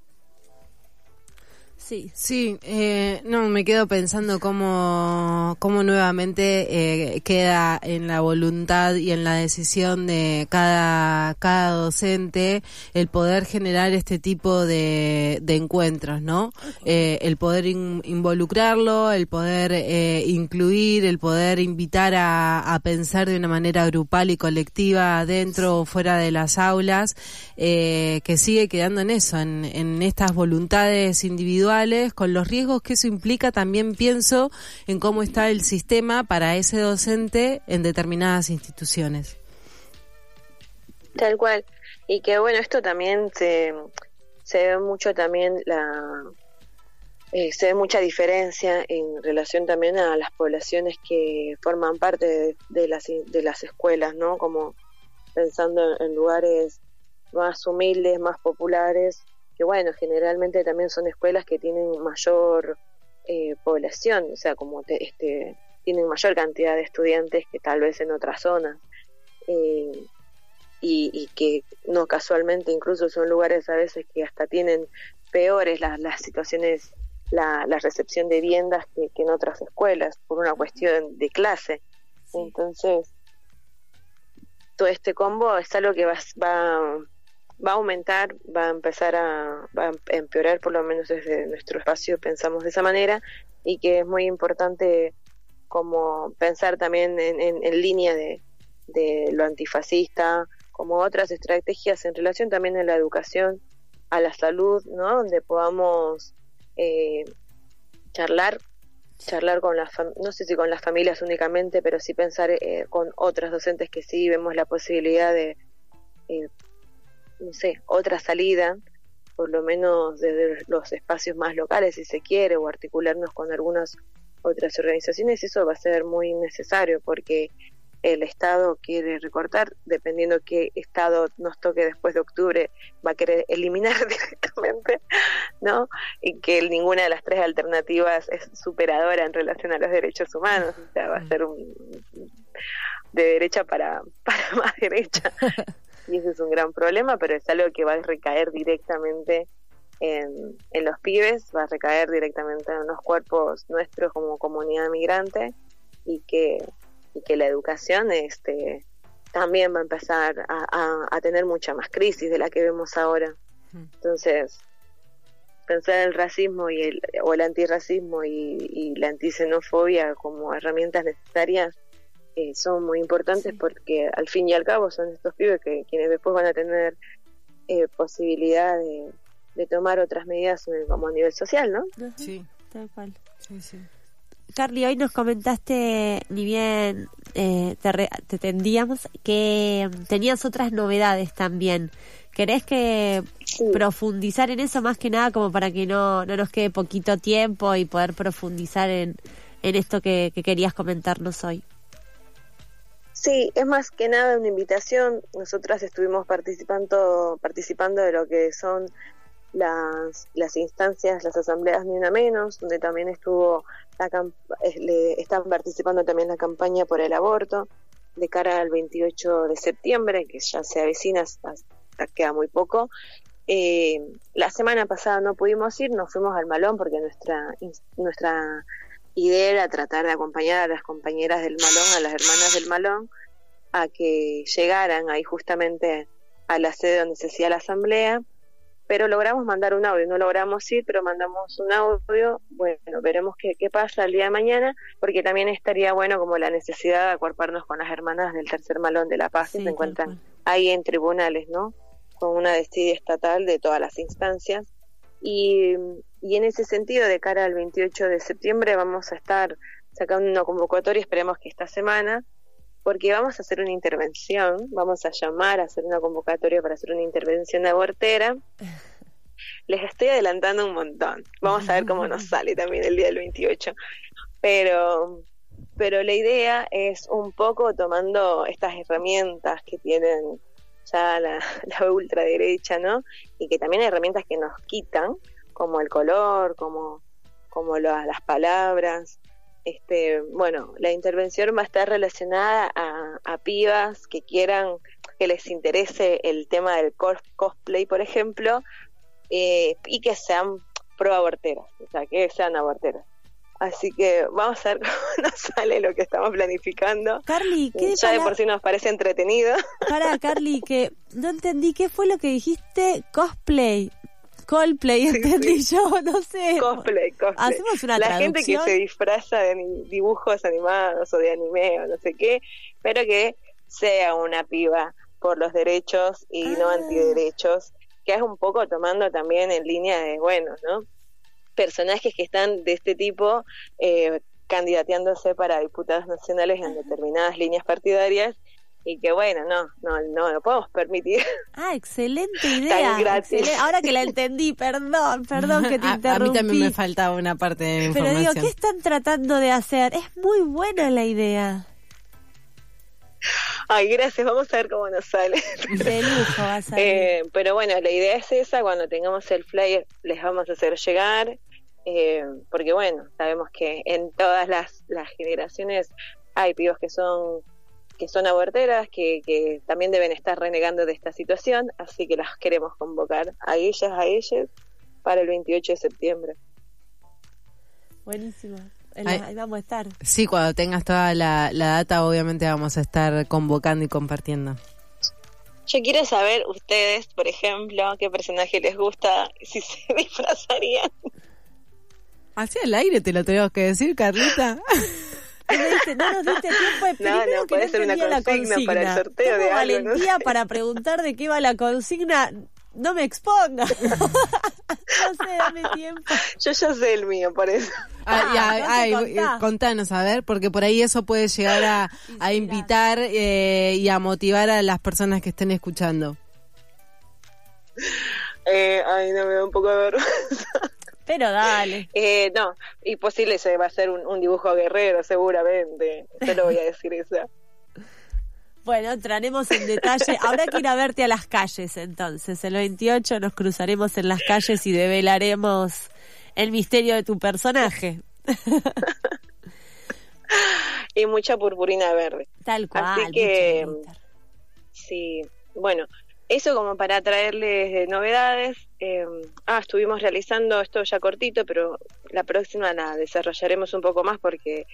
Sí, sí, eh, no, me quedo pensando cómo, cómo nuevamente eh, queda en la voluntad y en la decisión de cada, cada docente el poder generar este tipo de, de encuentros, ¿no? Eh, el poder in, involucrarlo, el poder eh, incluir, el poder invitar a, a pensar de una manera grupal y colectiva dentro o fuera de las aulas, eh, que sigue quedando en eso, en, en estas voluntades individuales, con los riesgos que eso implica. También pienso en cómo está el sistema para ese docente en determinadas instituciones. Tal cual. Y que bueno, esto también se, se ve mucho también la eh, se ve mucha diferencia en relación también a las poblaciones que forman parte de, de las de las escuelas, ¿no? Como pensando en lugares más humildes, más populares, que bueno, generalmente también son escuelas que tienen mayor eh, población, o sea, como te, este tienen mayor cantidad de estudiantes que tal vez en otras zonas, eh, y, y que no casualmente incluso son lugares a veces que hasta tienen peores las, las situaciones, la, la recepción de viviendas que, que en otras escuelas, por una cuestión de clase. Sí. Entonces, todo este combo es algo que va, va va a aumentar, va a empezar a, va a empeorar, por lo menos desde nuestro espacio pensamos de esa manera, y que es muy importante como pensar también en, en, en línea de, de lo antifascista, como otras estrategias en relación también a la educación, a la salud, ¿no? Donde podamos eh, charlar, charlar con las fam- no sé si con las familias únicamente, pero sí pensar eh, con otras docentes que sí vemos la posibilidad de eh, no sé, otra salida, por lo menos desde los espacios más locales, si se quiere, o articularnos con algunas otras organizaciones. Eso va a ser muy necesario, porque el Estado quiere recortar, dependiendo qué Estado nos toque después de octubre, va a querer eliminar directamente, ¿no? Y que ninguna de las tres alternativas es superadora en relación a los derechos humanos, o sea, va a ser un, de derecha para, para más derecha. Y ese es un gran problema, pero es algo que va a recaer directamente en, en los pibes, va a recaer directamente en los cuerpos nuestros como comunidad migrante, y que y que la educación este también va a empezar a, a, a tener mucha más crisis de la que vemos ahora. Entonces, pensar el racismo y el, o el antirracismo y, y la antisenofobia como herramientas necesarias eh, son muy importantes, sí. porque al fin y al cabo son estos pibes que quienes después van a tener eh, posibilidad de, de tomar otras medidas como a nivel social, ¿no? Sí, tal cual. Sí, sí. Carly, hoy nos comentaste, ni bien eh, te, re, te tendíamos, que tenías otras novedades también. ¿Querés que sí. profundizar en eso más que nada como para que no, no nos quede poquito tiempo y poder profundizar en, en esto que, que querías comentarnos hoy? Sí, es más que nada una invitación. Nosotras estuvimos participando participando de lo que son las, las instancias, las asambleas Ni Una Menos, donde también estuvo la le, están participando también la campaña por el aborto de cara al veintiocho de septiembre, que ya se avecina, hasta, hasta queda muy poco. Eh, la semana pasada no pudimos ir, nos fuimos al Malón porque nuestra nuestra idea era tratar de acompañar a las compañeras del Malón, a las hermanas del Malón, a que llegaran ahí justamente a la sede donde se hacía la asamblea, pero logramos mandar un audio, no logramos ir, pero mandamos un audio. Bueno, veremos qué, qué pasa el día de mañana, porque también estaría bueno como la necesidad de acuerparnos con las hermanas del Tercer Malón de La Paz, sí, que se encuentran ahí en tribunales, ¿no? Con una desidia estatal de todas las instancias. Y, y en ese sentido, de cara al veintiocho de septiembre, vamos a estar sacando una convocatoria, esperemos que esta semana, porque vamos a hacer una intervención, vamos a llamar a hacer una convocatoria para hacer una intervención abortera. Les estoy adelantando un montón, vamos a ver cómo nos sale también el día del veintiocho, pero pero la idea es un poco tomando estas herramientas que tienen ya la, la ultraderecha, ¿no? Y que también hay herramientas que nos quitan, como el color, como, como la, las palabras. Este, bueno, la intervención va a estar relacionada a, a pibas que quieran, que les interese el tema del cos, cosplay, por ejemplo, eh, y que sean pro aborteras, o sea, que sean aborteras. Así que vamos a ver cómo nos sale lo que estamos planificando. Carly, ¿qué ya para... de por sí nos parece entretenido. Para, Carly, que no entendí qué fue lo que dijiste. Cosplay. Coldplay, entendí sí, sí. yo, no sé. Cosplay, cosplay. Hacemos una La traducción. gente que se disfraza de dibujos animados o de anime o no sé qué, pero que sea una piba por los derechos y ah. no antiderechos, que es un poco tomando también en línea de, bueno, ¿no? Personajes que están de este tipo eh, candidateándose para diputados nacionales en determinadas líneas partidarias, y que bueno, no, no, no lo podemos permitir. Ah, excelente idea. Excelente. Ahora que la entendí, perdón, perdón que te a, interrumpí. A mí también me faltaba una parte de la información. Pero digo, ¿qué están tratando de hacer? Es muy buena la idea. Ay, gracias, vamos a ver cómo nos sale. De lujo va a salir. Eh, pero bueno, la idea es esa, cuando tengamos el flyer les vamos a hacer llegar, eh, porque bueno, sabemos que en todas las, las generaciones hay pibos que son que son aborteras, que, que también deben estar renegando de esta situación, así que las queremos convocar a ellas, a ellos, para el veintiocho de septiembre. Buenísimo. Ahí, ahí vamos a estar. Sí, cuando tengas toda la, la data, obviamente vamos a estar convocando y compartiendo. Yo quiero saber, ustedes, por ejemplo, qué personaje les gusta, si se disfrazarían. Hacia el aire te lo tenemos que decir, Carlita. Me dice, no nos diste tiempo de no, no, puede no ser una consigna, consigna para el sorteo de algo. Valentía, no sé, para preguntar de qué va la consigna. No me exponga. No sé, dame tiempo. Yo ya sé el mío, por eso. Ah, ya, ay, contá. Contanos, a ver, porque por ahí eso puede llegar a, a invitar eh, y a motivar a las personas que estén escuchando. Eh, ay, no, me da un poco de vergüenza. Pero dale. Eh, no, imposible, se va a hacer un, un dibujo guerrero, seguramente. Yo lo voy a decir eso. Bueno, entraremos en detalle. Habrá que ir a verte a las calles, entonces. El veintiocho nos cruzaremos en las calles y develaremos el misterio de tu personaje. Y mucha purpurina verde. Tal cual. Así que, sí, bueno, eso como para traerles novedades. Eh, ah, estuvimos realizando esto ya cortito, pero la próxima la desarrollaremos un poco más porque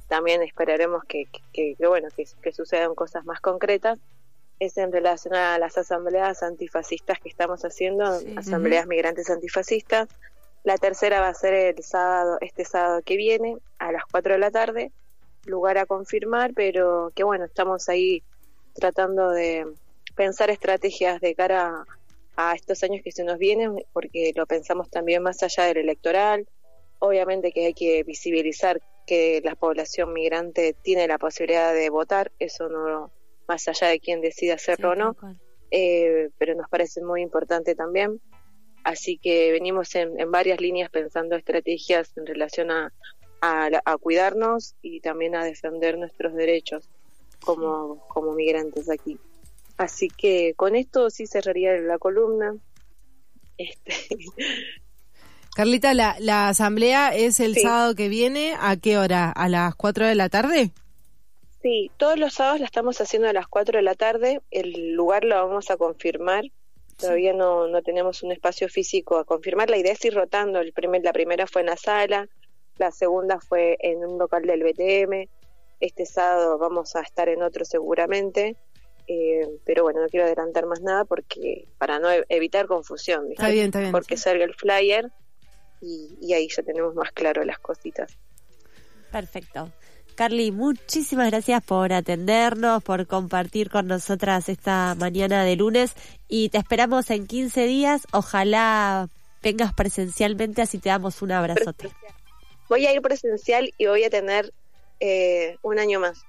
también esperaremos que, que, que bueno, que, que sucedan cosas más concretas, es en relación a las asambleas antifascistas que estamos haciendo, sí, asambleas uh-huh. migrantes antifascistas. La tercera va a ser el sábado, este sábado que viene, a las cuatro de la tarde, lugar a confirmar, pero que bueno, estamos ahí tratando de pensar estrategias de cara a, a estos años que se nos vienen, porque lo pensamos también más allá del electoral. Obviamente que hay que visibilizar que la población migrante tiene la posibilidad de votar, eso no, más allá de quién decida hacerlo sí, o no, eh, pero nos parece muy importante también. Así que venimos en, en varias líneas pensando estrategias en relación a, a, a cuidarnos y también a defender nuestros derechos como, sí. como migrantes aquí. Así que con esto sí cerraría la columna. Este... Carlita, ¿la, la asamblea es el sí. sábado que viene? ¿A qué hora? ¿A las cuatro de la tarde? Sí, todos los sábados la estamos haciendo a las cuatro de la tarde. El lugar lo vamos a confirmar. Todavía no, no tenemos un espacio físico a confirmar. La idea es ir rotando. El primer, la primera fue en la sala, la segunda fue en un local del B T M. Este sábado vamos a estar en otro seguramente. Eh, pero bueno, no quiero adelantar más nada porque para no evitar confusión. ¿viste? Está bien, está bien. Porque salga el flyer y, y ahí ya tenemos más claro las cositas. Perfecto. Carly, muchísimas gracias por atendernos, por compartir con nosotras esta mañana de lunes y te esperamos en quince días. Ojalá vengas presencialmente, así te damos un abrazote. Voy a ir presencial y voy a tener eh, un año más.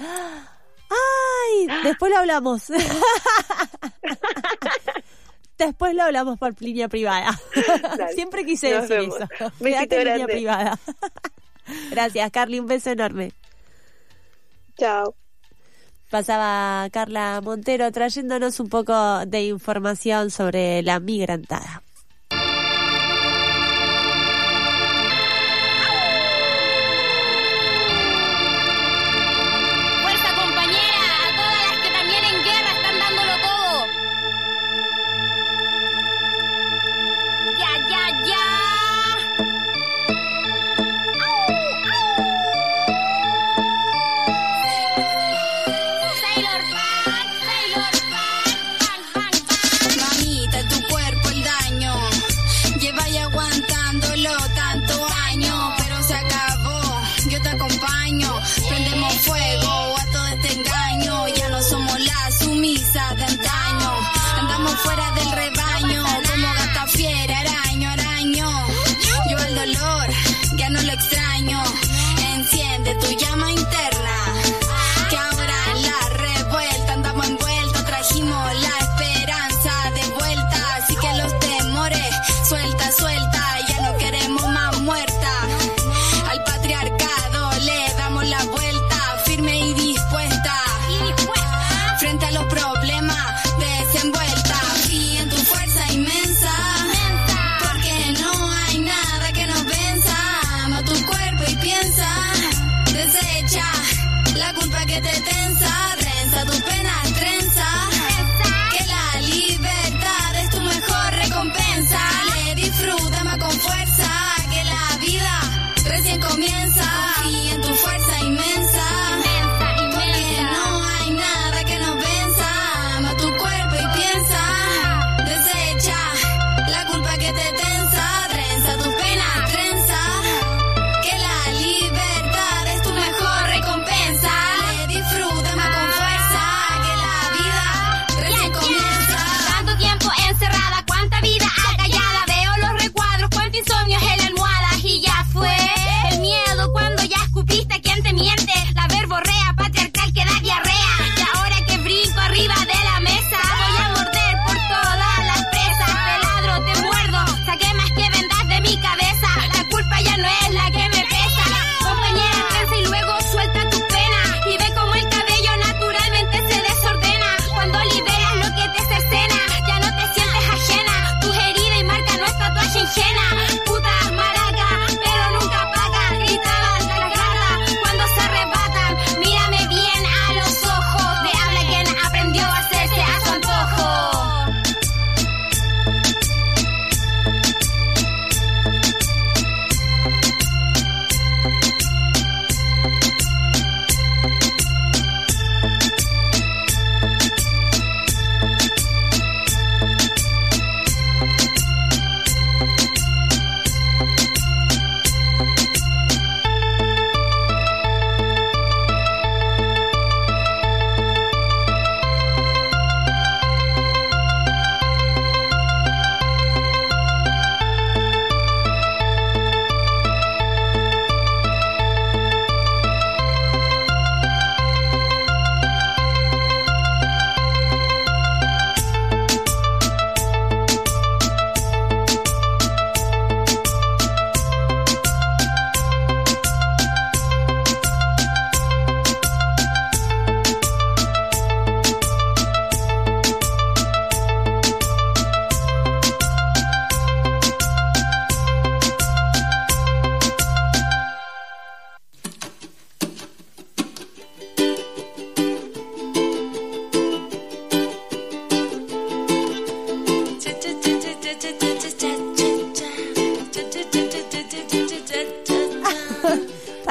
¡Ay! Después lo hablamos. Después lo hablamos por línea privada. Dale. Siempre quise Nos decir vemos. Eso. Quédate en línea privada. Gracias, Carly, un beso enorme. Chao. Pasaba Carla Montero trayéndonos un poco de información sobre la migrantada. Fuerza, compañera, a todas las que también en guerra están dándolo todo. Ya, ya, ya.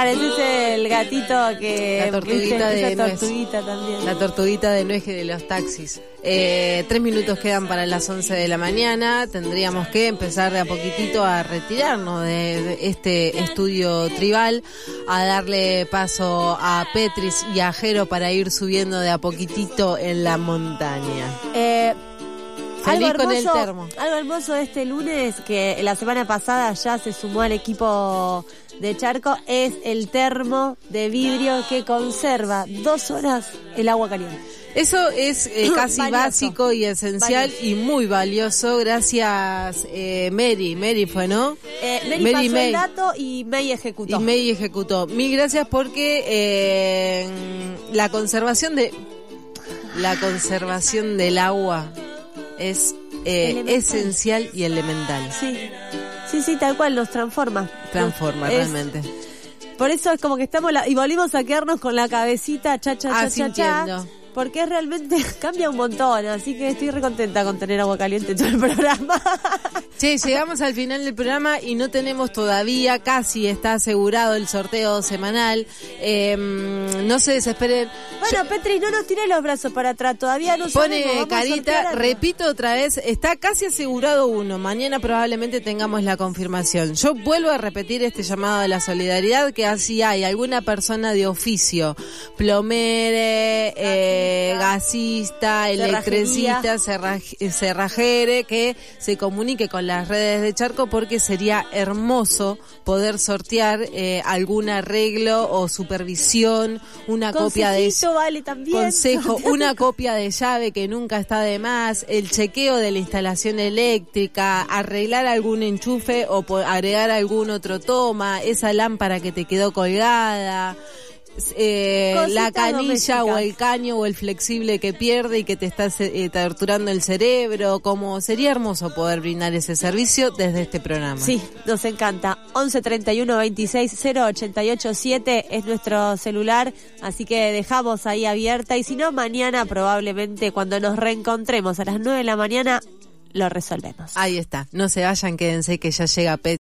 Pareces el gatito que... La tortuguita ¿viste? de Esa nuez. tortuguita también. La tortuguita de nuez de los taxis. Eh, tres minutos quedan para las once de la mañana. Tendríamos que empezar de a poquitito a retirarnos de, de este estudio tribal, a darle paso a Petris y a Jero para ir subiendo de a poquitito en la montaña. Eh... Feliz algo con hermoso, el termo. Algo hermoso de este lunes, que la semana pasada ya se sumó al equipo de Charco, es el termo de vidrio que conserva dos horas el agua caliente. Eso es eh, casi Valioso. básico y esencial Valioso. y muy valioso. Gracias, eh, Mary. Mary fue, ¿no? Eh, Mary, Mary pasó May. el dato y May ejecutó. Y May ejecutó. Mil gracias porque eh, la conservación de la conservación del agua es eh, esencial y elemental. Sí, sí, sí, tal cual, nos transforma. Transforma, Es- realmente. Por eso es como que estamos la, y volvimos a quedarnos con la cabecita cha cha Ah, cha cha cha, sintiendo. porque es realmente cambia un montón, así que estoy recontenta con tener agua caliente todo el programa. Che, llegamos al final del programa y no tenemos todavía, casi está asegurado el sorteo semanal. Eh, no se desesperen. Bueno, Petri, no nos tires los brazos para atrás, todavía no sabemos. Pone vamos a sortear carita, algo. repito otra vez, está casi asegurado uno, mañana probablemente tengamos la confirmación. Yo vuelvo a repetir este llamado de la solidaridad, que así hay alguna persona de oficio, plomere, eh, gasista, electricista, cerraj- cerrajere, que se comunique con las redes de Charco, porque sería hermoso poder sortear eh, algún arreglo o supervisión, una copia de Consejito vale también. consejo, una copia de llave que nunca está de más, el chequeo de la instalación eléctrica, arreglar algún enchufe o po- agregar algún otro toma, esa lámpara que te quedó colgada, eh, Cositas la canilla domésticas. o el caño o el flexible que pierde y que te está eh, torturando el cerebro, como sería hermoso poder brindar ese servicio desde este programa. Sí, nos encanta. once treinta y uno veintiséis cero ochenta y ocho siete es nuestro celular, así que dejamos ahí abierta, y si no, mañana probablemente cuando nos reencontremos a las nueve de la mañana lo resolvemos. Ahí está, no se vayan, quédense que ya llega Pet.